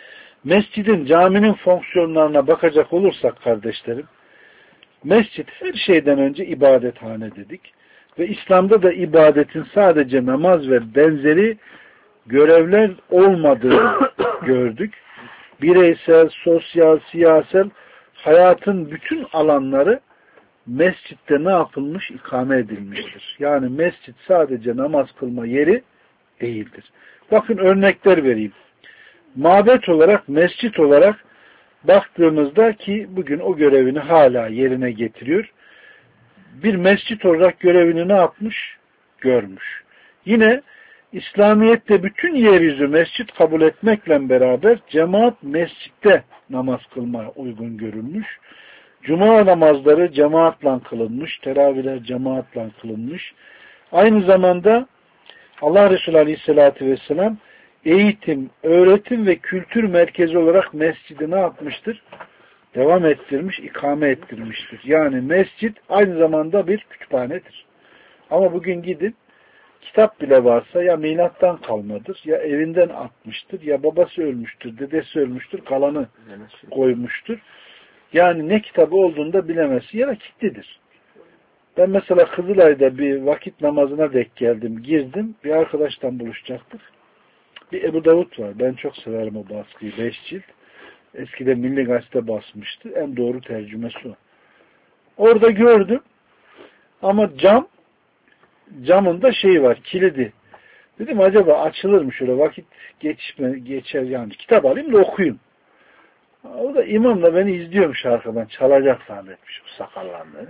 Mescidin, caminin fonksiyonlarına bakacak olursak kardeşlerim, mescit her şeyden önce ibadethane dedik. Ve İslam'da da ibadetin sadece namaz ve benzeri görevler olmadığını gördük. Bireysel, sosyal, siyasal hayatın bütün alanları mescitte ne yapılmış? İkame edilmiştir. Yani mescit sadece namaz kılma yeri değildir. Bakın örnekler vereyim. Mabet olarak, mescit olarak baktığımızda ki bugün o görevini hala yerine getiriyor. Bir mescit olarak görevini ne yapmış? Görmüş. Yine İslamiyet'te bütün yeryüzü mescit kabul etmekle beraber cemaat mescitte namaz kılmaya uygun görülmüş. Cuma namazları cemaatle kılınmış, teravihler cemaatle kılınmış. Aynı zamanda Allah Resulü Aleyhisselatü Vesselam eğitim, öğretim ve kültür merkezi olarak mescidi ne yapmıştır? Devam ettirmiş, ikame ettirmiştir. Yani mescit aynı zamanda bir kütüphanedir. Ama bugün gidin, kitap bile varsa ya milattan kalmadır, ya evinden atmıştır, ya babası ölmüştür, dedesi ölmüştür, kalanı koymuştur. Yani ne kitabı olduğunu da bilemezsin ya da kilitlidir. Ben mesela Kızılay'da bir vakit namazına denk geldim, girdim, bir arkadaştan buluşacaktık. Bir Ebu Davud var, ben çok severim o baskıyı, 5 cilt. Eskiden Milli Gazete basmıştı, en doğru tercümesi o. Orada gördüm ama camında şey var, kilidi. Dedim acaba açılır mı şöyle vakit geçer yani kitap alayım da okuyayım. O da imam da beni izliyormuş arkadan, çalacak zannetmiş o sakallanları.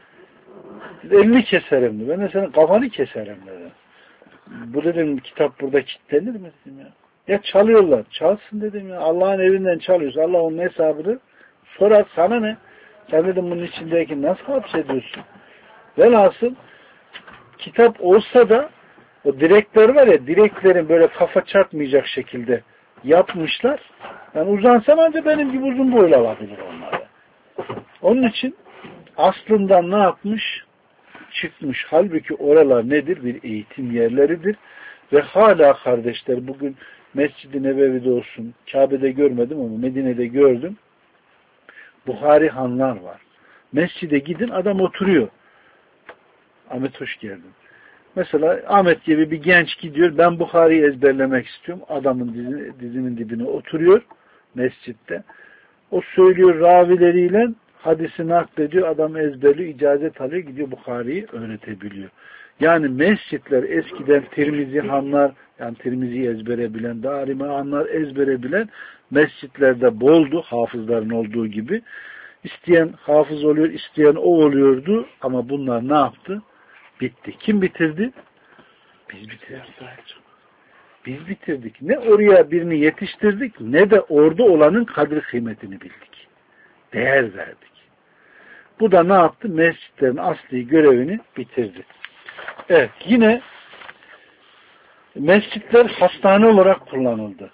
Elini keserim dedi. Ben de senin kafanı keserim dedi. Bu dedim kitap burada kilitlenir mi dedim ya. Ya çalıyorlar. Çalsın dedim ya. Allah'ın evinden çalıyorsa Allah onun hesabını sorar. Sana ne? Sen dedim bunun içindeki nasıl hapsediyorsun? Velhasıl kitap olsa da o direkler var ya, direklerin böyle kafa çarpmayacak şekilde yapmışlar. Yani uzansam ancak benim gibi uzun boylu olabilir onlara. Onun için aslında ne yapmış? Çıkmış. Halbuki oralar nedir? Bir eğitim yerleridir. Ve hala kardeşler bugün Mescid-i Nebevi'de olsun, Kabe'de görmedim ama Medine'de gördüm. Buhari hanlar var. Mescide gidin adam oturuyor. Ahmet hoş geldin. Mesela Ahmet gibi bir genç gidiyor. Ben Buhari'yi ezberlemek istiyorum. Adamın dizinin dibine oturuyor mescitte. O söylüyor ravileriyle hadisi naklediyor. Adam ezberliyor, icazet alıyor, gidiyor Buhari'yi öğretebiliyor. Yani mescitler eskiden Tirmizi hanlar, yani Tirmizi'yi ezbere bilen, Darimi hanlar ezbere bilen mescitlerde boldu, hafızların olduğu gibi. İsteyen hafız oluyor, isteyen o oluyordu ama bunlar ne yaptı? Bitti. Kim bitirdi? Biz bitirdik. Biz bitirdik. Ne oraya birini yetiştirdik, ne de orada olanın kadri kıymetini bildik. Değer verdik. Bu da ne yaptı? Mescitlerin asli görevini bitirdi. Evet, yine mescitler hastane olarak kullanıldı.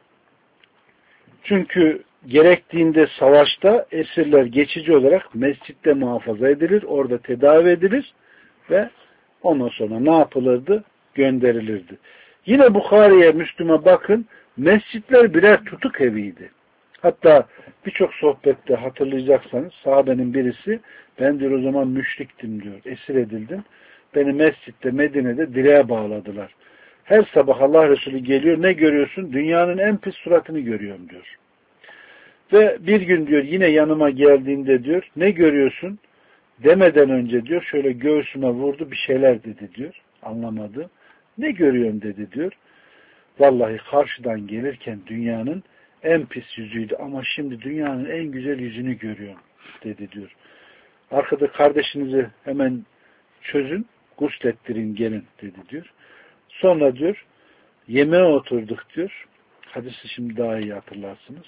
Çünkü gerektiğinde savaşta esirler geçici olarak mescitte muhafaza edilir, orada tedavi edilir ve ondan sonra ne yapılırdı? Gönderilirdi. Yine Bukhari'ye, Müslüm'e bakın, mescitler birer tutuk eviydi. Hatta birçok sohbette hatırlayacaksanız sahabenin birisi, ben diyor o zaman müşriktim diyor, esir edildim. Beni mescitte, Medine'de direğe bağladılar. Her sabah Allah Resulü geliyor, ne görüyorsun? Dünyanın en pis suratını görüyorum diyor. Ve bir gün diyor yine yanıma geldiğinde diyor, ne görüyorsun? Demeden önce diyor, şöyle göğsüme vurdu, bir şeyler dedi diyor. Anlamadı. Ne görüyorum dedi diyor. Vallahi karşıdan gelirken dünyanın en pis yüzüydü ama şimdi dünyanın en güzel yüzünü görüyorum dedi diyor. Arkada kardeşinizi hemen çözün, guslettirin gelin dedi diyor. Sonra diyor yemeğe oturduk diyor. Hadisi şimdi daha iyi hatırlarsınız.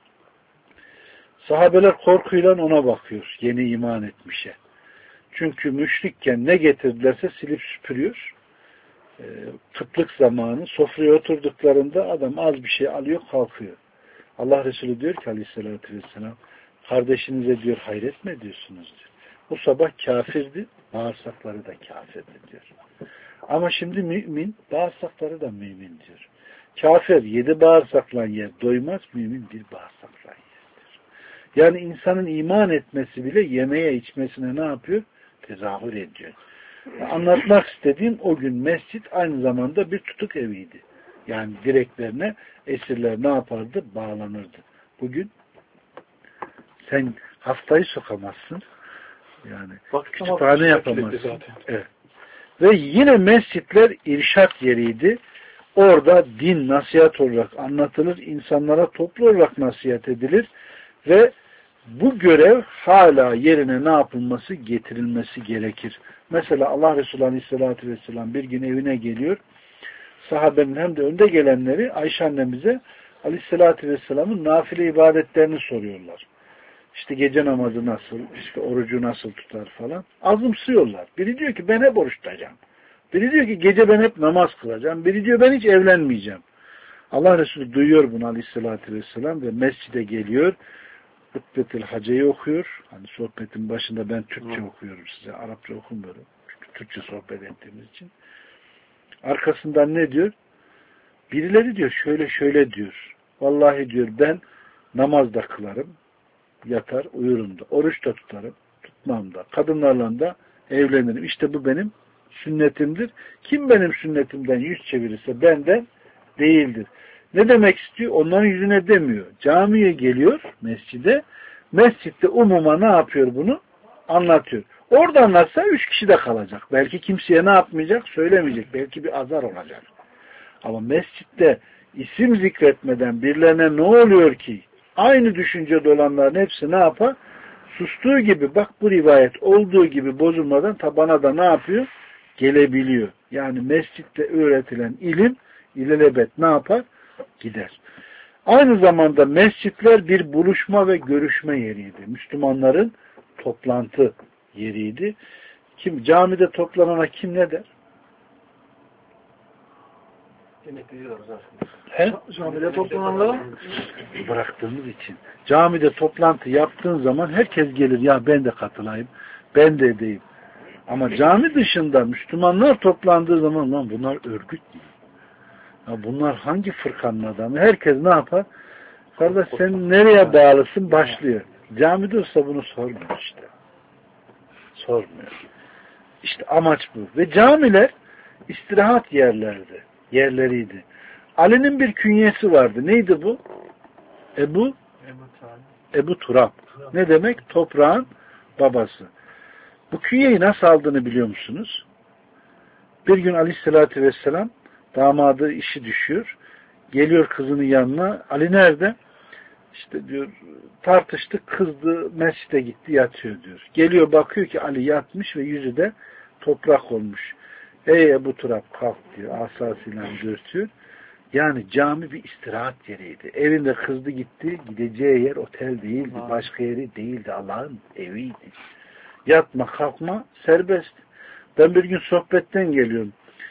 Sahabeler korkuyla ona bakıyor. Yeni iman etmişe. Çünkü müşrikken ne getirdilerse silip süpürüyor. Kıtlık zamanı sofraya oturduklarında adam az bir şey alıyor kalkıyor. Allah Resulü diyor ki aleyhissalatü vesselam kardeşinize diyor hayret mi ediyorsunuz diyor. Bu sabah kafirdi, bağırsakları da kafirdi diyor. Ama şimdi mümin, bağırsakları da mümin diyor. Kafir 7 bağırsakla yer doymaz, mümin bir bağırsakla yerdir. Yani insanın iman etmesi bile yemeye içmesine ne yapıyor? Tezahür ediyor. Anlatmak istediğim o gün mescit aynı zamanda bir tutuk eviydi. Yani direklerine esirler ne yapardı? Bağlanırdı. Bugün sen haftayı sokamazsın. Yani kütüphane yapamazsın. Evet. Ve yine mescitler irşat yeriydi. Orada din nasihat olarak anlatılır. İnsanlara toplu olarak nasihat edilir. Ve bu görev hala yerine ne yapılması? Getirilmesi gerekir. Mesela Allah Resulü Aleyhisselatü Vesselam bir gün evine geliyor. Sahabenin hem de önde gelenleri Ayşe annemize Aleyhisselatü Vesselam'ın nafile ibadetlerini soruyorlar. İşte gece namazı nasıl, işte orucu nasıl tutar falan. Azımsıyorlar. Biri diyor ki ben hep oruç tutacağım. Biri diyor ki gece ben hep namaz kılacağım. Biri diyor ben hiç evlenmeyeceğim. Allah Resulü duyuyor bunu Aleyhisselatü Vesselam ve mescide geliyor. Hutbetül Hace'yi okuyor. Hani sohbetin başında ben Türkçe okuyorum size. Arapça okumuyorum. Çünkü Türkçe sohbet ettiğimiz için. Arkasından ne diyor? Birileri diyor şöyle şöyle diyor. Vallahi diyor ben namaz da kılarım. Yatar uyurum da. Oruç da tutarım. Tutmam da. Kadınlarla da evlenirim. İşte bu benim sünnetimdir. Kim benim sünnetimden yüz çevirirse benden değildir. Ne demek istiyor? Onların yüzüne demiyor. Camiye geliyor mescide. Mescitte umuma ne yapıyor bunu? Anlatıyor. Orada anlatsa 3 kişi de kalacak. Belki kimseye ne yapmayacak? Söylemeyecek. Belki bir azar olacak. Ama mescitte isim zikretmeden birilerine ne oluyor ki? Aynı düşüncede olanların hepsi ne yapar? Sustuğu gibi bak bu rivayet olduğu gibi bozulmadan tabana da ne yapıyor? Gelebiliyor. Yani mescitte öğretilen ilim ilelebet ne yapar? Gider. Aynı zamanda mescitler bir buluşma ve görüşme yeriydi. Müslümanların toplantı yeriydi. Kim camide toplanana kim ne der? He? Camide toplananlara Bıraktığımız için. Camide toplantı yaptığın zaman herkes gelir. Ya ben de katılayım. Ben de edeyim. Ama cami dışında Müslümanlar toplandığı zaman lan bunlar örgüt değil. Ya bunlar hangi fırkanın adamı? Herkes ne yapar? Kardeş sen nereye bağlısın? Başlıyor. Camide olsa bunu sormuyor işte. Sormuyor. İşte amaç bu. Ve camiler istirahat yerleriydi. Ali'nin bir künyesi vardı. Neydi bu? Ebu Turab. Ne demek? Toprağın babası. Bu künyeyi nasıl aldığını biliyor musunuz? Bir gün Aleyhisselatü Vesselam damadı işi düşüyor. Geliyor kızının yanına. Ali nerede? İşte diyor tartıştık, kızdı, mescide gitti, yatıyor diyor. Geliyor bakıyor ki Ali yatmış ve yüzü de toprak olmuş. Ey Ebu Turab kalk diyor. Asasıyla dürtüyor. Yani cami bir istirahat yeriydi. Evinde kızdı gitti. Gideceği yer otel değildi. Başka yeri değildi. Allah'ın eviydi. Yatma kalkma serbest. Ben bir gün sohbetten geliyorum.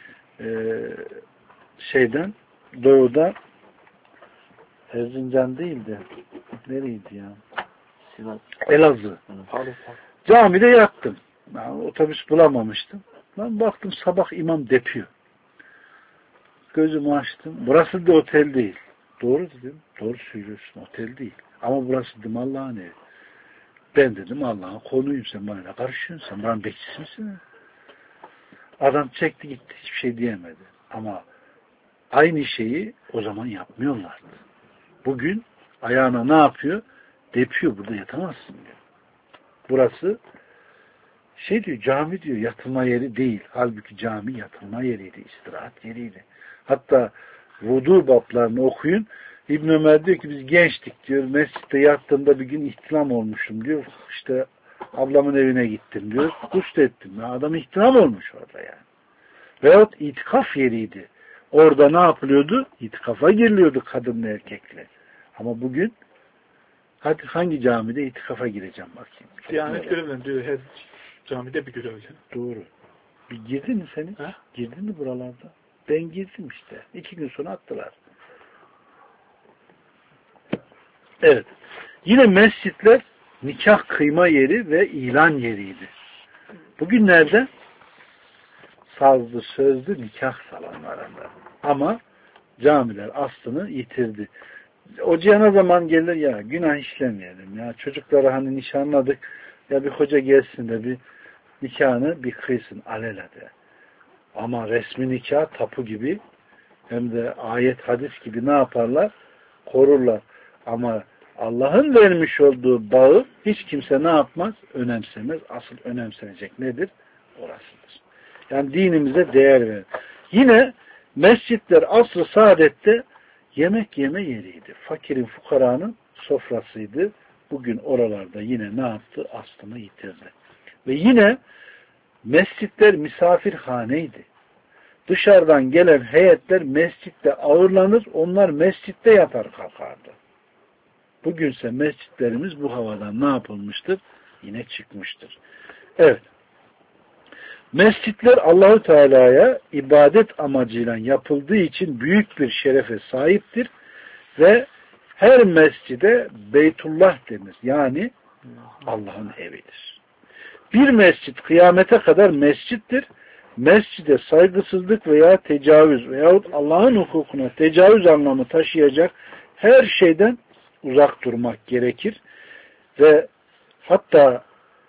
Doğuda Erzincan değildi. Nereydi ya? Elazığ. Camide yattım. Yani otobüs bulamamıştım. Ben baktım sabah imam depiyor. Gözümü açtım. Burası da otel değil. Doğru dedim. Doğru söylüyorsun. Otel değil. Ama burası dedim Allah'ın evi. Ben dedim Allah'ın konuyum. Sen bana karışıyorsun. Sen bana bekçisi misin? Adam çekti gitti. Hiçbir şey diyemedi. Ama aynı şeyi o zaman yapmıyorlardı. Bugün ayağına ne yapıyor? Depiyor. Burada yatamazsın diyor. Burası diyor cami diyor yatılma yeri değil. Halbuki cami yatılma yeriydi. İstirahat yeriydi. Hatta vudu bablarını okuyun. İbn Ömer diyor ki biz gençtik diyor. Mescitte yattığımda bir gün ihtilam olmuşum diyor. İşte ablamın evine gittim diyor. Guslettim. Adam ihtilam olmuş orada yani. Veyahut itikaf yeriydi. Orada ne yapılıyordu? İtikafa giriliyordu kadınla erkekle. Ama bugün hadi hangi camide itikafa gireceğim bakayım. Diyanet görevlen diyor. Her camide bir görevli. Doğru. Bir girdin mi seni? Ha? Girdin mi buralarda? Ben girdim işte. 2 gün sonra attılar. Evet. Yine mescitler nikah kıyma yeri ve ilan yeriydi. Bugünlerde sazlı sözlü nikah salonlarında. Ama Camiler aslını yitirdi. Hocaya ne zaman gelir ya günah işlemeyelim ya çocukları hani nişanladık ya bir hoca gelsin de bir nikahını bir kıysın alelade. Ama resmi nikah tapu gibi hem de ayet hadis gibi ne yaparlar? Korurlar. Ama Allah'ın vermiş olduğu bağı hiç kimse ne yapmaz? Önemsemez. Asıl önemsenecek nedir? Orasıdır. Yani dinimize değer verir. Yine mescitler asr-ı saadette yemek yeme yeriydi. Fakirin, fukaranın sofrasıydı. Bugün oralarda yine ne yaptı? Aslını yitirdi. Ve yine mescitler misafirhaneydi. Dışarıdan gelen heyetler mescitte ağırlanır, onlar mescitte yatar kalkardı. Bugünse mescitlerimiz bu havadan ne yapılmıştır? Yine çıkmıştır. Evet. Mescitler Allahu Teala'ya ibadet amacıyla yapıldığı için büyük bir şerefe sahiptir ve her mescide Beytullah denir. Yani Allah'ın evidir. Bir mescit kıyamete kadar mescittir. Mescide saygısızlık veya tecavüz veyahut Allah'ın hukukuna tecavüz anlamı taşıyacak her şeyden uzak durmak gerekir. Ve hatta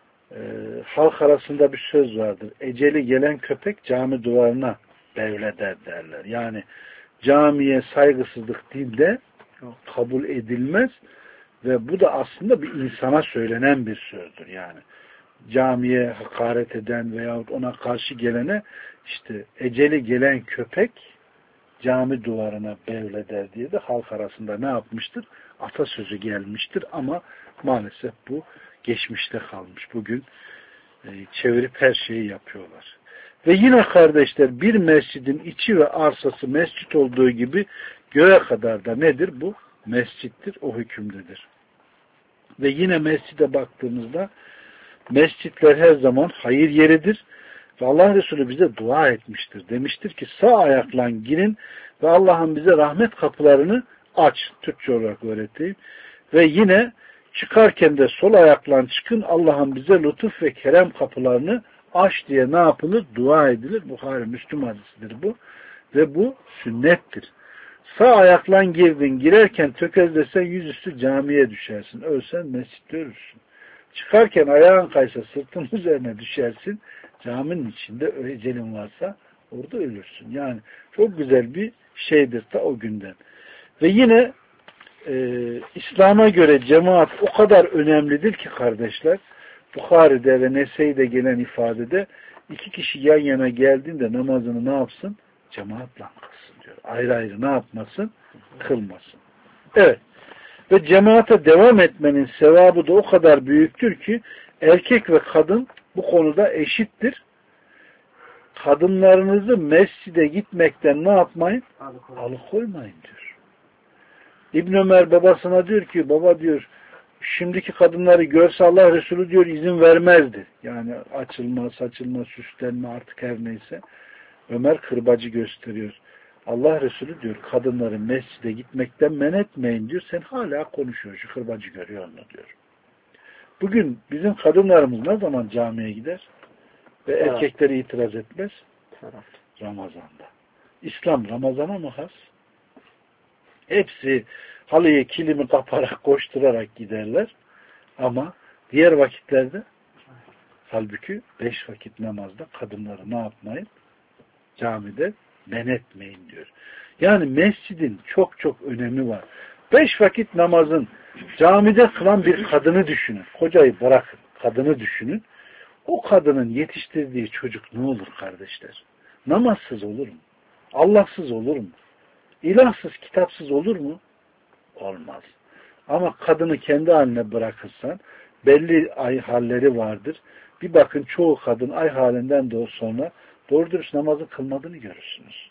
halk arasında bir söz vardır. Eceli gelen köpek cami duvarına bevleder derler. Yani camiye saygısızlık dinde kabul edilmez ve bu da aslında bir insana söylenen bir sözdür. Yani camiye hakaret eden veyahut ona karşı gelene işte eceli gelen köpek cami duvarına bevleder diye de halk arasında ne yapmıştır? Atasözü gelmiştir ama maalesef bu geçmişte kalmış. Bugün çevirip her şeyi yapıyorlar. Ve yine kardeşler bir mescidin içi ve arsası mescit olduğu gibi göğe kadar da nedir? Bu mescittir, o hükümdedir. Ve yine mescide baktığımızda mescitler her zaman hayır yeridir. Ve Allah Resulü bize dua etmiştir. Demiştir ki sağ ayakla girin ve Allah'ın bize rahmet kapılarını aç. Türkçe olarak öğreteyim. Ve yine çıkarken de sol ayakla çıkın Allah'ın bize lütuf ve kerem kapılarını aç diye ne yapılır? Dua edilir. Buhari Müslüm hadisidir bu. Ve bu sünnettir. Sağ ayakla girdin. Girerken tökezlesen yüzüstü camiye düşersin. Ölsen mescitte ölürsün. Çıkarken ayağın kaysa sırtın üzerine düşersin. Caminin içinde ecelin varsa orada ölürsün. Yani çok güzel bir şeydir ta o günden. Ve yine İslam'a göre cemaat o kadar önemlidir ki kardeşler, Bukhari'de ve Nese'de gelen ifadede 2 kişi yan yana geldiğinde namazını ne yapsın? Cemaatle kılsın diyor. Ayrı ayrı ne yapmasın? Kılmasın. Evet. Ve cemaate devam etmenin sevabı da o kadar büyüktür ki erkek ve kadın bu konuda eşittir. Kadınlarınızı mescide gitmekten ne yapmayın? Alıkoymayın diyor. İbn Ömer babasına diyor ki baba diyor şimdiki kadınları görse Allah Resulü diyor izin vermezdi. Yani açılma, saçılma, süslenme artık her neyse. Ömer kırbacı gösteriyor. Allah Resulü diyor kadınları mescide gitmekten men etmeyin diyor. Sen hala konuşuyorsun. Şu kırbacı görüyor onu diyor. Bugün bizim kadınlarımız ne zaman camiye gider? Ve erkekleri itiraz etmez? Ramazan'da. İslam Ramazan'a mı has? Hepsi halıyı kilimi kaparak koşturarak giderler. Ama diğer vakitlerde halbuki 5 vakit namazda kadınları ne yapmayın? Camide men etmeyin diyor. Yani mescidin çok çok önemi var. 5 vakit namazın camide kılan bir kadını düşünün. Kocayı bırakın. Kadını düşünün. O kadının yetiştirdiği çocuk ne olur kardeşler? Namazsız olur mu? Allahsız olur mu? İlahsız, kitapsız olur mu? Olmaz. Ama kadını kendi haline bırakırsan belli ay halleri vardır. Bir bakın çoğu kadın ay halinden de sonra doğru dürüst namazı kılmadığını görürsünüz.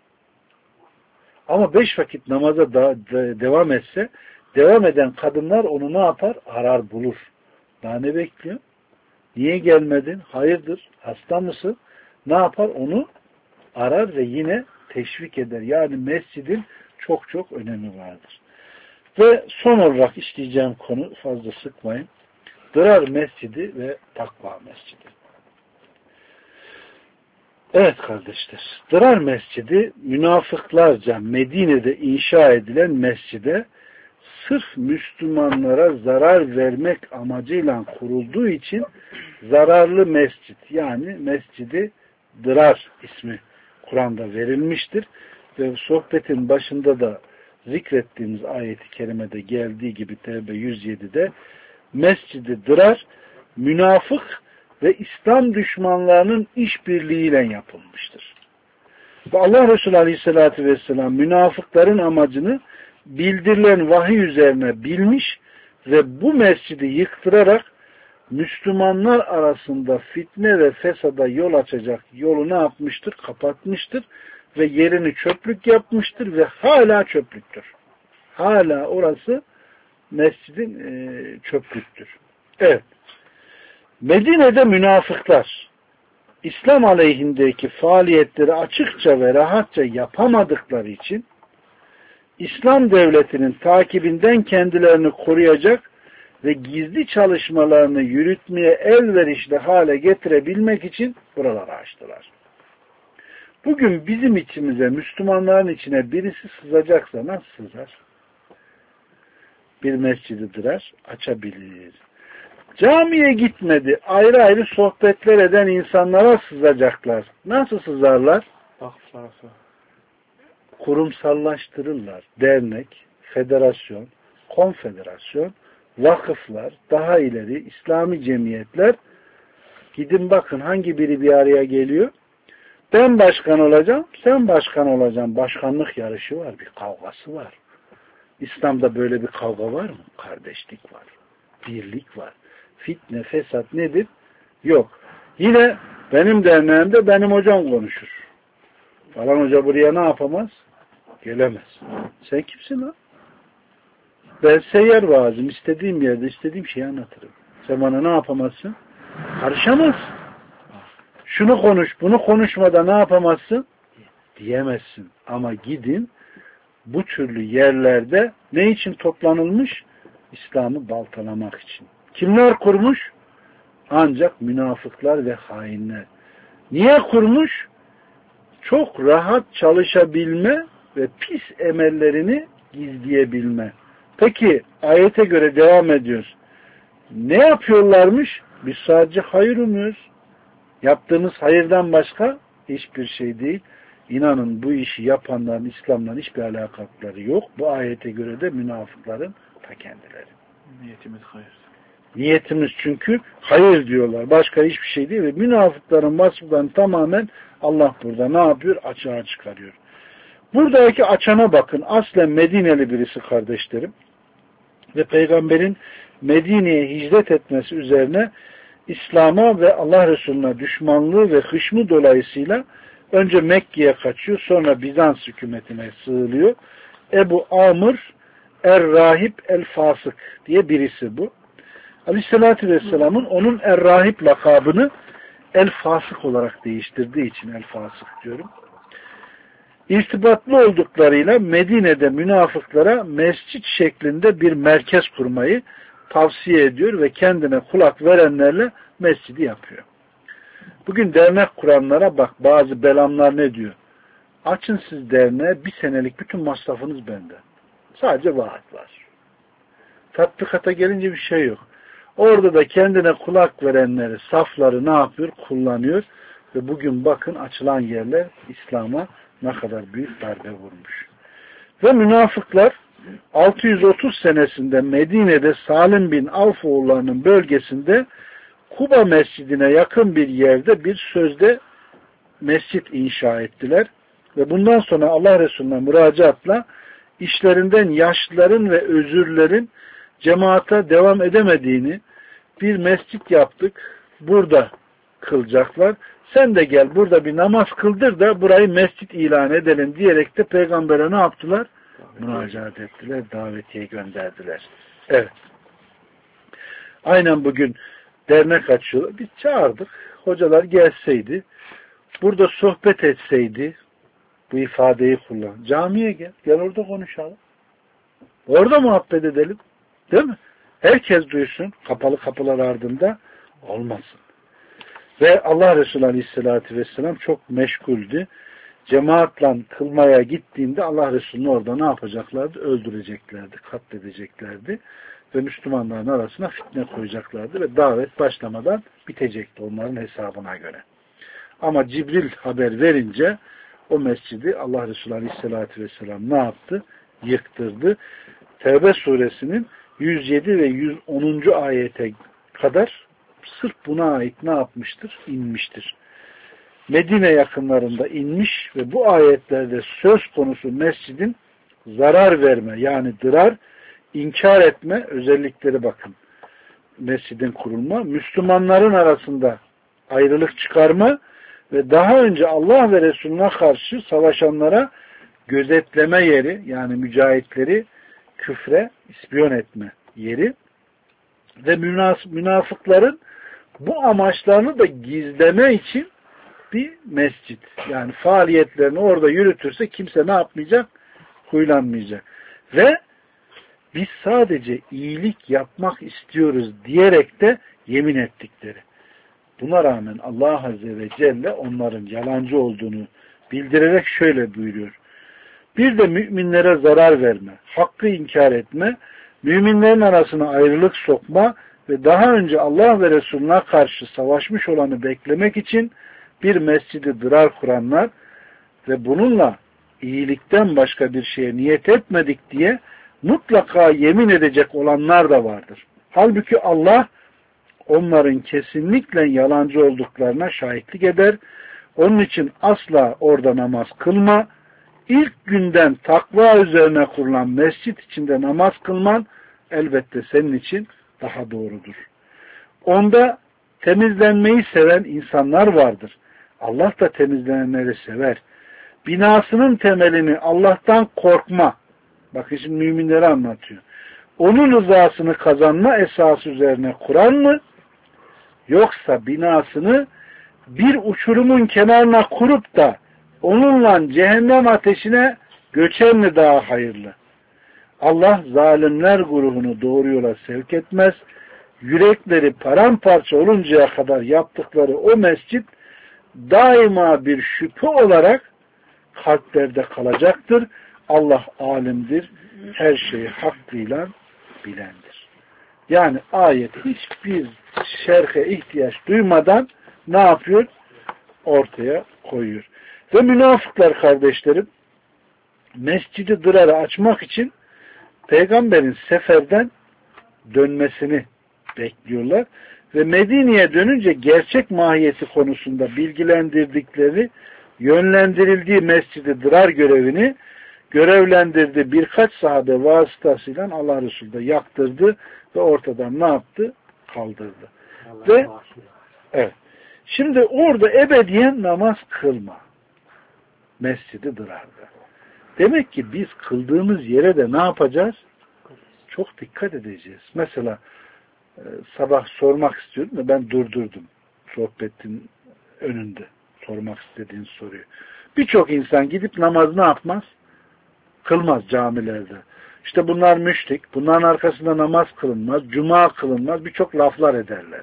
Ama 5 vakit namaza devam etse devam eden kadınlar onu ne yapar? Arar bulur. Daha ne bekliyor? Niye gelmedin? Hayırdır? Hasta mısın? Ne yapar? Onu arar ve yine teşvik eder. Yani mescidin çok çok önemi vardır. Ve son olarak işleyeceğim konu fazla sıkmayın. Dırar mescidi ve takva mescidi. Evet kardeşler. Dırar Mescidi münafıklarca Medine'de inşa edilen mescide sırf Müslümanlara zarar vermek amacıyla kurulduğu için zararlı mescit, yani Mescidi Dırar ismi Kur'an'da verilmiştir. Ve sohbetin başında da zikrettiğimiz ayeti kerimede geldiği gibi Tevbe 107'de Mescidi Dırar münafık ve İslam düşmanlarının işbirliğiyle yapılmıştır. Ve Allah Resulü Aleyhisselatü Vesselam münafıkların amacını bildirilen vahiy üzerine bilmiş ve bu mescidi yıktırarak Müslümanlar arasında fitne ve fesada yol açacak yolu ne yapmıştır? Kapatmıştır ve yerini çöplük yapmıştır ve hala çöplüktür. Hala orası mescidin çöplüktür. Evet. Medine'de münafıklar İslam aleyhindeki faaliyetleri açıkça ve rahatça yapamadıkları için İslam devletinin takibinden kendilerini koruyacak ve gizli çalışmalarını yürütmeye elverişli hale getirebilmek için buraları açtılar. Bugün bizim içimize, Müslümanların içine birisi sızacaksa nasıl sızar? Bir mescidi dırar, açabilir. Camiye gitmedi, ayrı ayrı sohbetler eden insanlara sızacaklar. Nasıl sızarlar? Kurumsallaştırırlar. Dernek, federasyon, konfederasyon, vakıflar, daha ileri İslami cemiyetler. Gidin bakın hangi biri bir araya geliyor? Ben başkan olacağım, sen başkan olacaksın. Başkanlık yarışı var, bir kavgası var. İslam'da böyle bir kavga var mı? Kardeşlik var, birlik var. Fitne, fesat nedir? Yok. Yine benim derneğimde benim hocam konuşur. Falan hoca buraya ne yapamaz? Gelemez. Sen kimsin lan? Ben seyyar vaazım. İstediğim yerde istediğim şeyi anlatırım. Sen bana ne yapamazsın? Karışamazsın. Şunu konuş, bunu konuşmada ne yapamazsın? Diyemezsin. Ama gidin bu türlü yerlerde ne için toplanılmış? İslam'ı baltalamak için. Kimler kurmuş? Ancak münafıklar ve hainler. Niye kurmuş? Çok rahat çalışabilme ve pis emellerini gizleyebilme. Peki ayete göre devam ediyoruz. Ne yapıyorlarmış? Biz sadece hayır umuyoruz. Yaptığımız hayırdan başka hiçbir şey değil. İnanın bu işi yapanların İslam'la hiçbir alakaları yok. Bu ayete göre de münafıkların ta kendileri. Niyetimiz hayır. Niyetimiz çünkü hayır diyorlar. Başka hiçbir şey değil. Ve münafıkların vasıflarını tamamen Allah burada ne yapıyor? Açığa çıkarıyor. Buradaki açana bakın. Aslen Medineli birisi kardeşlerim. Ve Peygamberin Medine'ye hicret etmesi üzerine İslam'a ve Allah Resulü'ne düşmanlığı ve hışmı dolayısıyla önce Mekke'ye kaçıyor. Sonra Bizans hükümetine sığılıyor. Ebu Amr Er-Rahib El-Fasık diye birisi bu. Aleyhissalatü Vesselam'ın onun Er-Rahib lakabını El-Fasık olarak değiştirdiği için El-Fasık diyorum. İrtibatlı olduklarıyla Medine'de münafıklara mescit şeklinde bir merkez kurmayı tavsiye ediyor ve kendine kulak verenlerle mescidi yapıyor. Bugün dernek kuranlara bak, bazı belamlar ne diyor? Açın siz derneğe, bir senelik bütün masrafınız bende. Sadece vaat var. Tatbikata gelince bir şey yok. Orada da kendine kulak verenleri, safları ne yapıyor? Kullanıyor. Ve bugün bakın açılan yerler İslam'a ne kadar büyük darbe vurmuş. Ve münafıklar 630 senesinde Medine'de Salim bin Avf oğullarının bölgesinde Kuba mescidine yakın bir yerde bir sözde mescit inşa ettiler. Ve bundan sonra Allah Resulü'ne müracaatla işlerinden yaşlıların ve özürlerin cemaate devam edemediğini, bir mescit yaptık, burada kılacaklar. Sen de gel burada bir namaz kıldır da burayı mescit ilan edelim diyerek de peygambere ne yaptılar? Müracaat ettiler, davetiye gönderdiler. Evet. Aynen bugün dernek açıyorlar. Biz çağırdık. Hocalar gelseydi, burada sohbet etseydi, bu ifadeyi kullan. Camiye gel. Gel orada konuşalım. Orada muhabbet edelim. Değil mi? Herkes duysun. Kapalı kapılar ardında olmasın. Ve Allah Resulü Aleyhisselatü Vesselam çok meşguldü. Cemaatle kılmaya gittiğinde Allah Resulü'nü orada ne yapacaklardı? Öldüreceklerdi, katledeceklerdi. Ve Müslümanların arasına fitne koyacaklardı ve davet başlamadan bitecekti onların hesabına göre. Ama Cibril haber verince o mescidi Allah Resulü Aleyhisselatü Vesselam ne yaptı? Yıktırdı. Tevbe suresinin 107 ve 110. ayete kadar sırf buna ait ne yapmıştır? İnmiştir. Medine yakınlarında inmiş ve bu ayetlerde söz konusu mescidin zarar verme yani dırar, inkar etme özellikleri bakın. Mescidin kurulma, Müslümanların arasında ayrılık çıkarma ve daha önce Allah ve Resulüne karşı savaşanlara gözetleme yeri yani mücahitleri küfre ispiyon etme yeri ve münafıkların bu amaçlarını da gizleme için bir mescit. Yani faaliyetlerini orada yürütürse kimse ne yapmayacak? Huylanmayacak. Ve biz sadece iyilik yapmak istiyoruz diyerek de yemin ettikleri. Buna rağmen Allah Azze ve Celle onların yalancı olduğunu bildirerek şöyle buyuruyor. Bir de müminlere zarar verme, hakkı inkar etme, müminlerin arasına ayrılık sokma ve daha önce Allah ve Resulüne karşı savaşmış olanı beklemek için bir mescidi dırar kuranlar ve bununla iyilikten başka bir şeye niyet etmedik diye mutlaka yemin edecek olanlar da vardır. Halbuki Allah onların kesinlikle yalancı olduklarına şahitlik eder. Onun için asla orada namaz kılma. İlk günden takva üzerine kurulan mescit içinde namaz kılman elbette senin için daha doğrudur. Onda temizlenmeyi seven insanlar vardır. Allah da temizlenenleri sever. Binasının temelini Allah'tan korkma. Bakın şimdi müminleri anlatıyor. Onun rızasını kazanma esası üzerine kuran mı? Yoksa binasını bir uçurumun kenarına kurup da onunla cehennem ateşine göçen mi daha hayırlı? Allah zalimler grubunu doğru yola sevk etmez. Yürekleri paramparça oluncaya kadar yaptıkları o mescit daima bir şüphe olarak kalplerde kalacaktır. Allah alimdir. Her şeyi hakkıyla bilendir. Yani ayet hiçbir şerhe ihtiyaç duymadan ne yapıyor? Ortaya koyuyor. Ve münafıklar kardeşlerim mescidi dırarı açmak için peygamberin seferden dönmesini bekliyorlar. Ve Medine'ye dönünce gerçek mahiyeti konusunda bilgilendirdikleri, yönlendirildiği mescidi dırar görevini görevlendirdi. Birkaç sahabe vasıtasıyla Allah Resulü de yaktırdı ve ortadan ne yaptı? Kaldırdı. Ve evet. Şimdi orada ebediyen namaz kılma. Mescidi dırarda. Demek ki biz kıldığımız yere de ne yapacağız? Çok dikkat edeceğiz. Mesela sabah sormak istiyordum da ben durdurdum. Sohbetin önünde sormak istediğin soruyu. Birçok insan gidip namaz ne yapmaz? Kılmaz camilerde. İşte bunlar müşrik. Bunların arkasında namaz kılınmaz. Cuma kılınmaz. Birçok laflar ederler.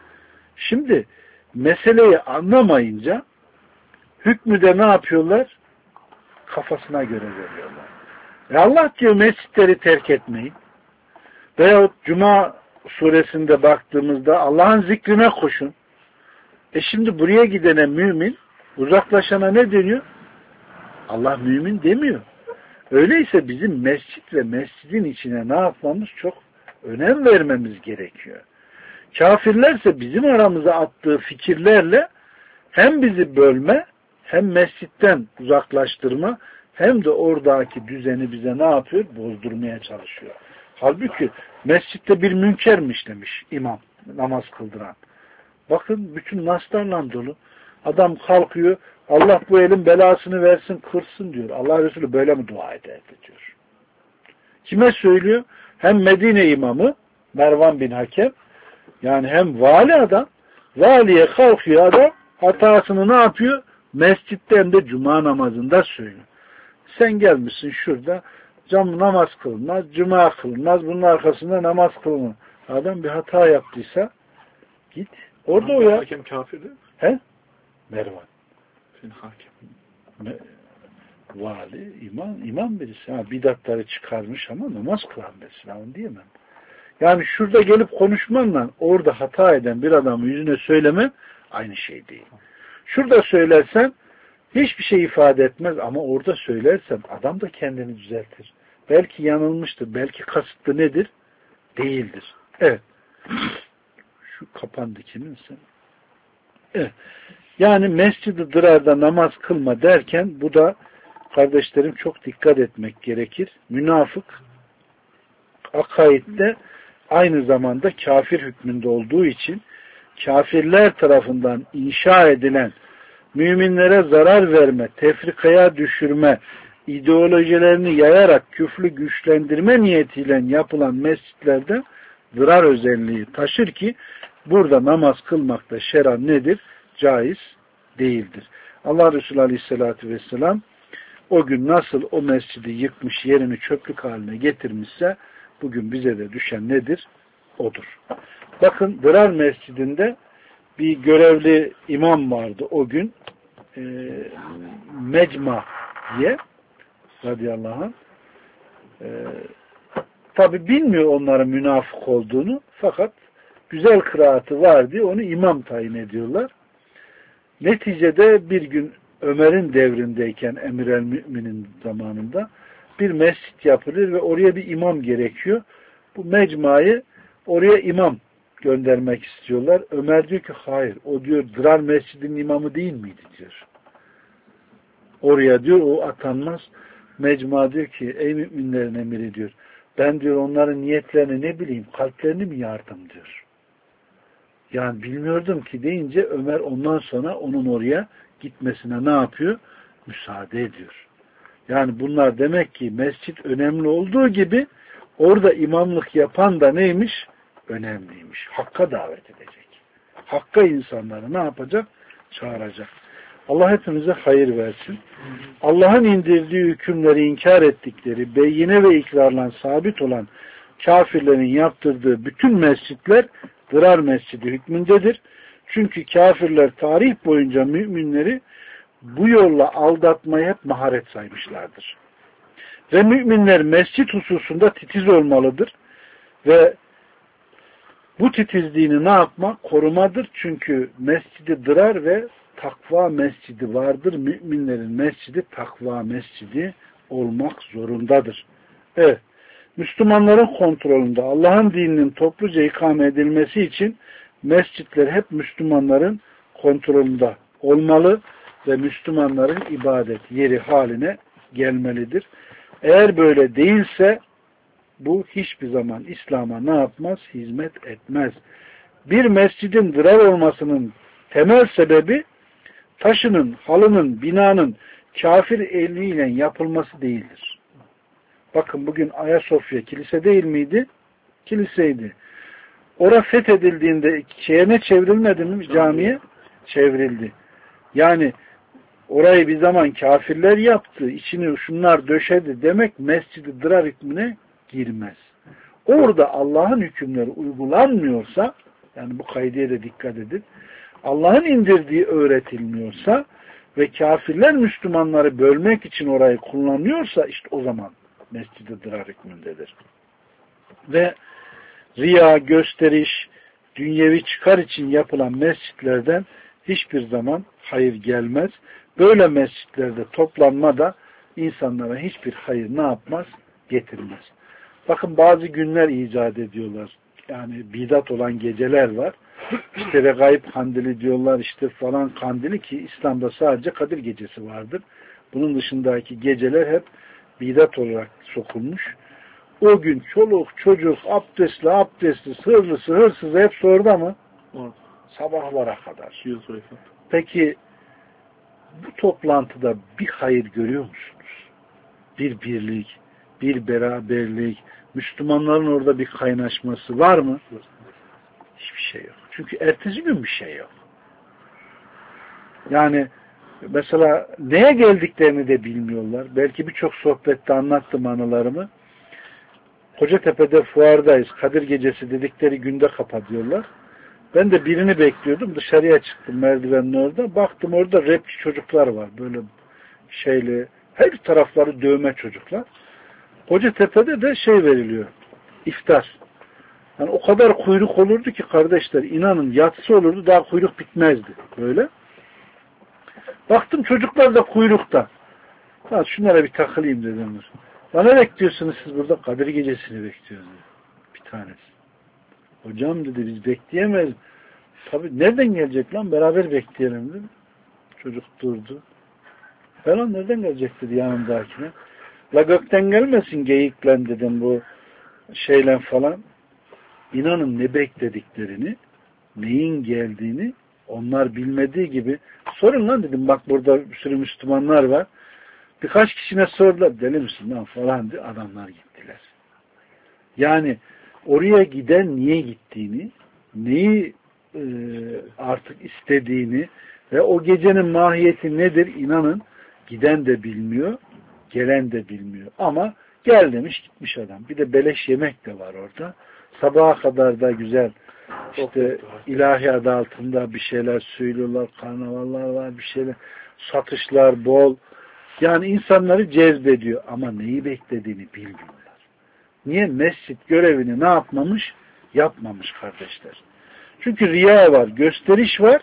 Şimdi meseleyi anlamayınca hükmü de ne yapıyorlar? Kafasına göre veriyorlar. Allah diyor mescitleri terk etmeyin. Veyahut Cuma suresinde baktığımızda Allah'ın zikrine koşun. Şimdi buraya gidene mümin, uzaklaşana ne deniyor? Allah mümin demiyor. Öyleyse bizim mescit ve mescidin içine ne yapmamız çok önem vermemiz gerekiyor. Kafirlerse bizim aramıza attığı fikirlerle hem bizi bölme, hem mescitten uzaklaştırma, hem de oradaki düzeni bize ne yapıyor? Bozdurmaya çalışıyor. Halbuki mescitte bir münkermiş demiş imam, namaz kıldıran. Bakın bütün naslarla dolu. Adam kalkıyor, Allah bu elin belasını versin, kırsın diyor. Allah Resulü böyle mi dua ederdi diyor. Kime söylüyor? Hem Medine imamı, Mervan bin Hakem, yani hem vali adam, valiye kalkıyor adam, hatasını ne yapıyor? Mescitten de cuma namazında söylüyor. Sen gelmişsin şurada, namaz kılınmaz, cuma kılınmaz, bunun arkasında namaz kılınmaz. Adam bir hata yaptıysa, git Orada o ya. Hakem kafirdi. He? Mervan. Senin hakem. Vali, imam birisi. Ha, bidatları çıkarmış ama namaz kılan birisi. Onu diyemem. Yani şurada gelip konuşmanla orada hata eden bir adamın yüzüne söyleme aynı şey değil. Şurada söylersen hiçbir şey ifade etmez ama orada söylersen adam da kendini düzeltir. Belki yanılmıştır. Belki kasıtlı nedir? Değildir. Evet. Şu kapandı kiminse. Evet. Yani Mescid-i Dırar'da namaz kılma derken bu da kardeşlerim çok dikkat etmek gerekir. Münafık akaidde aynı zamanda kafir hükmünde olduğu için kafirler tarafından inşa edilen müminlere zarar verme, tefrikaya düşürme, ideolojilerini yayarak küfrü güçlendirme niyetiyle yapılan mescitlerde dırar özelliği taşır ki burada namaz kılmakta şer'an nedir? Caiz değildir. Allah Resulü Aleyhisselatü Vesselam o gün nasıl o mescidi yıkmış, yerini çöplük haline getirmişse bugün bize de düşen nedir? Odur. Bakın Dırar Mescidinde bir görevli imam vardı o gün. Mecma diye radıyallahu anh. Tabi bilmiyor onların münafık olduğunu fakat güzel kıraatı var diye onu imam tayin ediyorlar. Neticede bir gün Ömer'in devrindeyken Emir el-Mü'minin zamanında bir mescit yapılır ve oraya bir imam gerekiyor. Bu mecmayı oraya imam göndermek istiyorlar. Ömer diyor ki hayır. O diyor Dırar Mescidinin imamı değil miydi diyor. Oraya diyor o atanmaz. Mecma diyor ki ey müminlerin emiri diyor. Ben diyor onların niyetlerini ne bileyim kalplerini mi yardım diyor. Yani bilmiyordum ki deyince Ömer ondan sonra onun oraya gitmesine ne yapıyor? Müsaade ediyor. Yani bunlar demek ki mescit önemli olduğu gibi orada imamlık yapan da neymiş? Önemliymiş. Hakka davet edecek. Hakka insanları ne yapacak? Çağıracak. Allah hepimize hayır versin. Allah'ın indirdiği hükümleri inkar ettikleri, beyine ve ikrarla sabit olan kafirlerin yaptırdığı bütün mescitler Dırar Mescidi hükmündedir. Çünkü kafirler tarih boyunca müminleri bu yolla aldatmayı hep maharet saymışlardır. Ve müminler mescit hususunda titiz olmalıdır. Ve bu titizliğini ne yapmak? Korumadır. Çünkü mescidi Dırar ve takva mescidi vardır. Müminlerin mescidi takva mescidi olmak zorundadır. Evet. Müslümanların kontrolünde Allah'ın dininin topluca ikame edilmesi için mescitler hep Müslümanların kontrolünde olmalı ve Müslümanların ibadet yeri haline gelmelidir. Eğer böyle değilse bu hiçbir zaman İslam'a ne yapmaz? Hizmet etmez. Bir mescidin dırar olmasının temel sebebi taşının, halının, binanın kafir eliyle yapılması değildir. Bakın bugün Ayasofya kilise değil miydi? Kiliseydi. Orası fethedildiğinde şeye ne çevrilmedi mi? Camiye çevrildi. Yani orayı bir zaman kafirler yaptı, içini şunlar döşedi demek mescid-i dırar hükmüne girmez. Orada Allah'ın hükümleri uygulanmıyorsa, yani bu kaideye de dikkat edin, Allah'ın indirdiği öğretilmiyorsa ve kafirler Müslümanları bölmek için orayı kullanıyorsa işte o zaman mescid-i dırar hükmündedir. Ve riya, gösteriş, dünyevi çıkar için yapılan mescitlerden hiçbir zaman hayır gelmez. Böyle mescitlerde toplanma da insanlara hiçbir hayır ne yapmaz? Getirmez. Bakın bazı günler icat ediyorlar. Yani bidat olan geceler var. İşte Regaib kandili diyorlar, işte falan kandili ki İslam'da sadece Kadir gecesi vardır. Bunun dışındaki geceler hep bidat olarak sokulmuş. O gün çoluk, çocuk, abdestli, hırlısı, hırsızı hepsi orada mı? Sabahlara kadar. Peki bu toplantıda bir hayır görüyor musunuz? Bir birlik, bir beraberlik, Müslümanların orada bir kaynaşması var mı? Hiçbir şey yok. Çünkü ertesi gün bir şey yok. Yani mesela neye geldiklerini de bilmiyorlar. Belki birçok sohbette anlattım anılarımı. Kocatepe'de fuardayız. Kadir gecesi dedikleri günde kapatıyorlar. Ben de birini bekliyordum. Dışarıya çıktım merdivenin orada. Baktım orada rapçi çocuklar var. Böyle şeyli, her tarafları dövme çocuklar. Kocatepe'de de şey veriliyor. İftar. Yani o kadar kuyruk olurdu ki kardeşler, inanın yatsı olurdu, daha kuyruk bitmezdi. Böyle. Baktım çocuklar da kuyrukta. Ha, şunlara bir takılayım dedim. Bana bekliyorsunuz siz burada? Kadir gecesini bekliyoruz dedi. Bir tanesi. Hocam dedi biz bekleyemeyiz. Tabii nereden gelecek lan? Beraber bekleyelim dedi. Çocuk durdu. Falan nereden gelecek dedi yanımdakine. La gökten gelmesin geyiklen dedim bu şeyle falan. İnanın ne beklediklerini, neyin geldiğini onlar bilmediği gibi sorun lan dedim. Bak burada bir sürü Müslümanlar var. Birkaç kişine sordular. Deli misin lan falan diye adamlar gittiler. Yani oraya giden niye gittiğini, neyi artık istediğini ve o gecenin mahiyeti nedir inanın giden de bilmiyor, gelen de bilmiyor. Ama gel demiş gitmiş adam. Bir de beleş yemek de var orada. Sabaha kadar da güzel işte ilahi adı altında bir şeyler söylüyorlar, karnavallar var, bir şeyler, satışlar bol. Yani insanları cezbediyor ama neyi beklediğini bilmiyorlar. Niye? Mescit görevini ne yapmamış? Yapmamış kardeşler. Çünkü riya var, gösteriş var.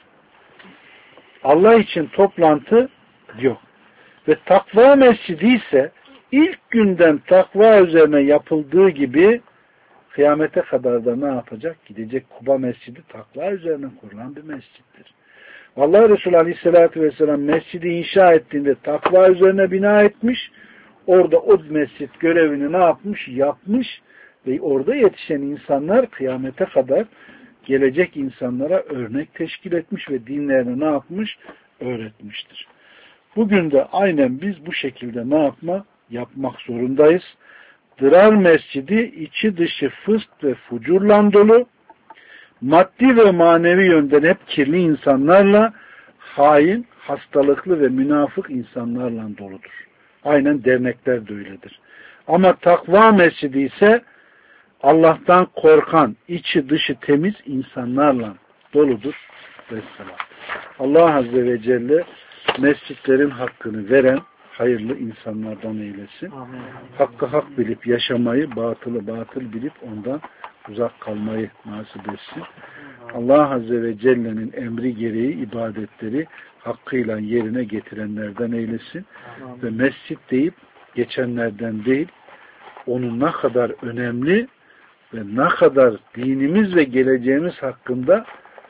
Allah için toplantı yok. Ve takva mescidi ise ilk günden takva üzerine yapıldığı gibi kıyamete kadar da ne yapacak? Gidecek Kuba Mescidi takva üzerine kurulan bir mescittir. Vallahi Resulü Aleyhisselatü Vesselam mescidi inşa ettiğinde takva üzerine bina etmiş. Orada o mescit görevini ne yapmış? Yapmış. Ve orada yetişen insanlar kıyamete kadar gelecek insanlara örnek teşkil etmiş ve dinlerini ne yapmış? Öğretmiştir. Bugün de aynen biz bu şekilde ne yapmak zorundayız. Dırar mescidi içi dışı fısk ve fucurla dolu, maddi ve manevi yönden hep kirli insanlarla, hain, hastalıklı ve münafık insanlarla doludur. Aynen dernekler de öyledir. Ama takva mescidi ise Allah'tan korkan, içi dışı temiz insanlarla doludur. Vesselam. Allah Azze ve Celle mescitlerin hakkını veren hayırlı insanlardan eylesin. Amin. Hakkı hak bilip yaşamayı, batılı batıl bilip ondan uzak kalmayı nasip etsin. Allah Azze ve Celle'nin emri gereği ibadetleri hakkıyla yerine getirenlerden eylesin. Amin. Ve mescit deyip geçenlerden değil, onun ne kadar önemli ve ne kadar dinimiz ve geleceğimiz hakkında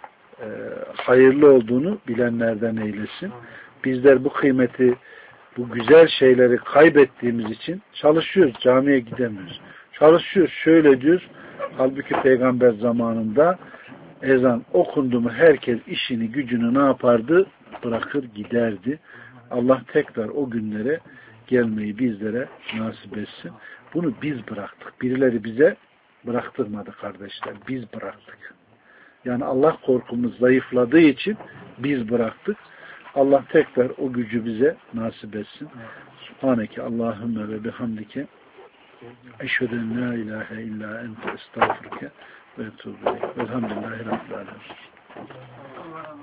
hayırlı olduğunu bilenlerden eylesin. Bizler bu kıymeti, bu güzel şeyleri kaybettiğimiz için çalışıyoruz, camiye gidemiyoruz. Çalışıyoruz, şöyle diyoruz. Halbuki peygamber zamanında ezan okundu mu herkes işini, gücünü ne yapardı? Bırakır giderdi. Allah tekrar o günlere gelmeyi bizlere nasip etsin. Bunu biz bıraktık. Birileri bize bıraktırmadı kardeşler. Biz bıraktık. Yani Allah korkumuz zayıfladığı için biz bıraktık. Allah tekrar o gücü bize nasip etsin. Subhaneke Allahümme ve bihamdike eşhedü en la ilahe illa ente estağfurke ve etûbü ileyk. Velhamdülillahi Rabbil alemin.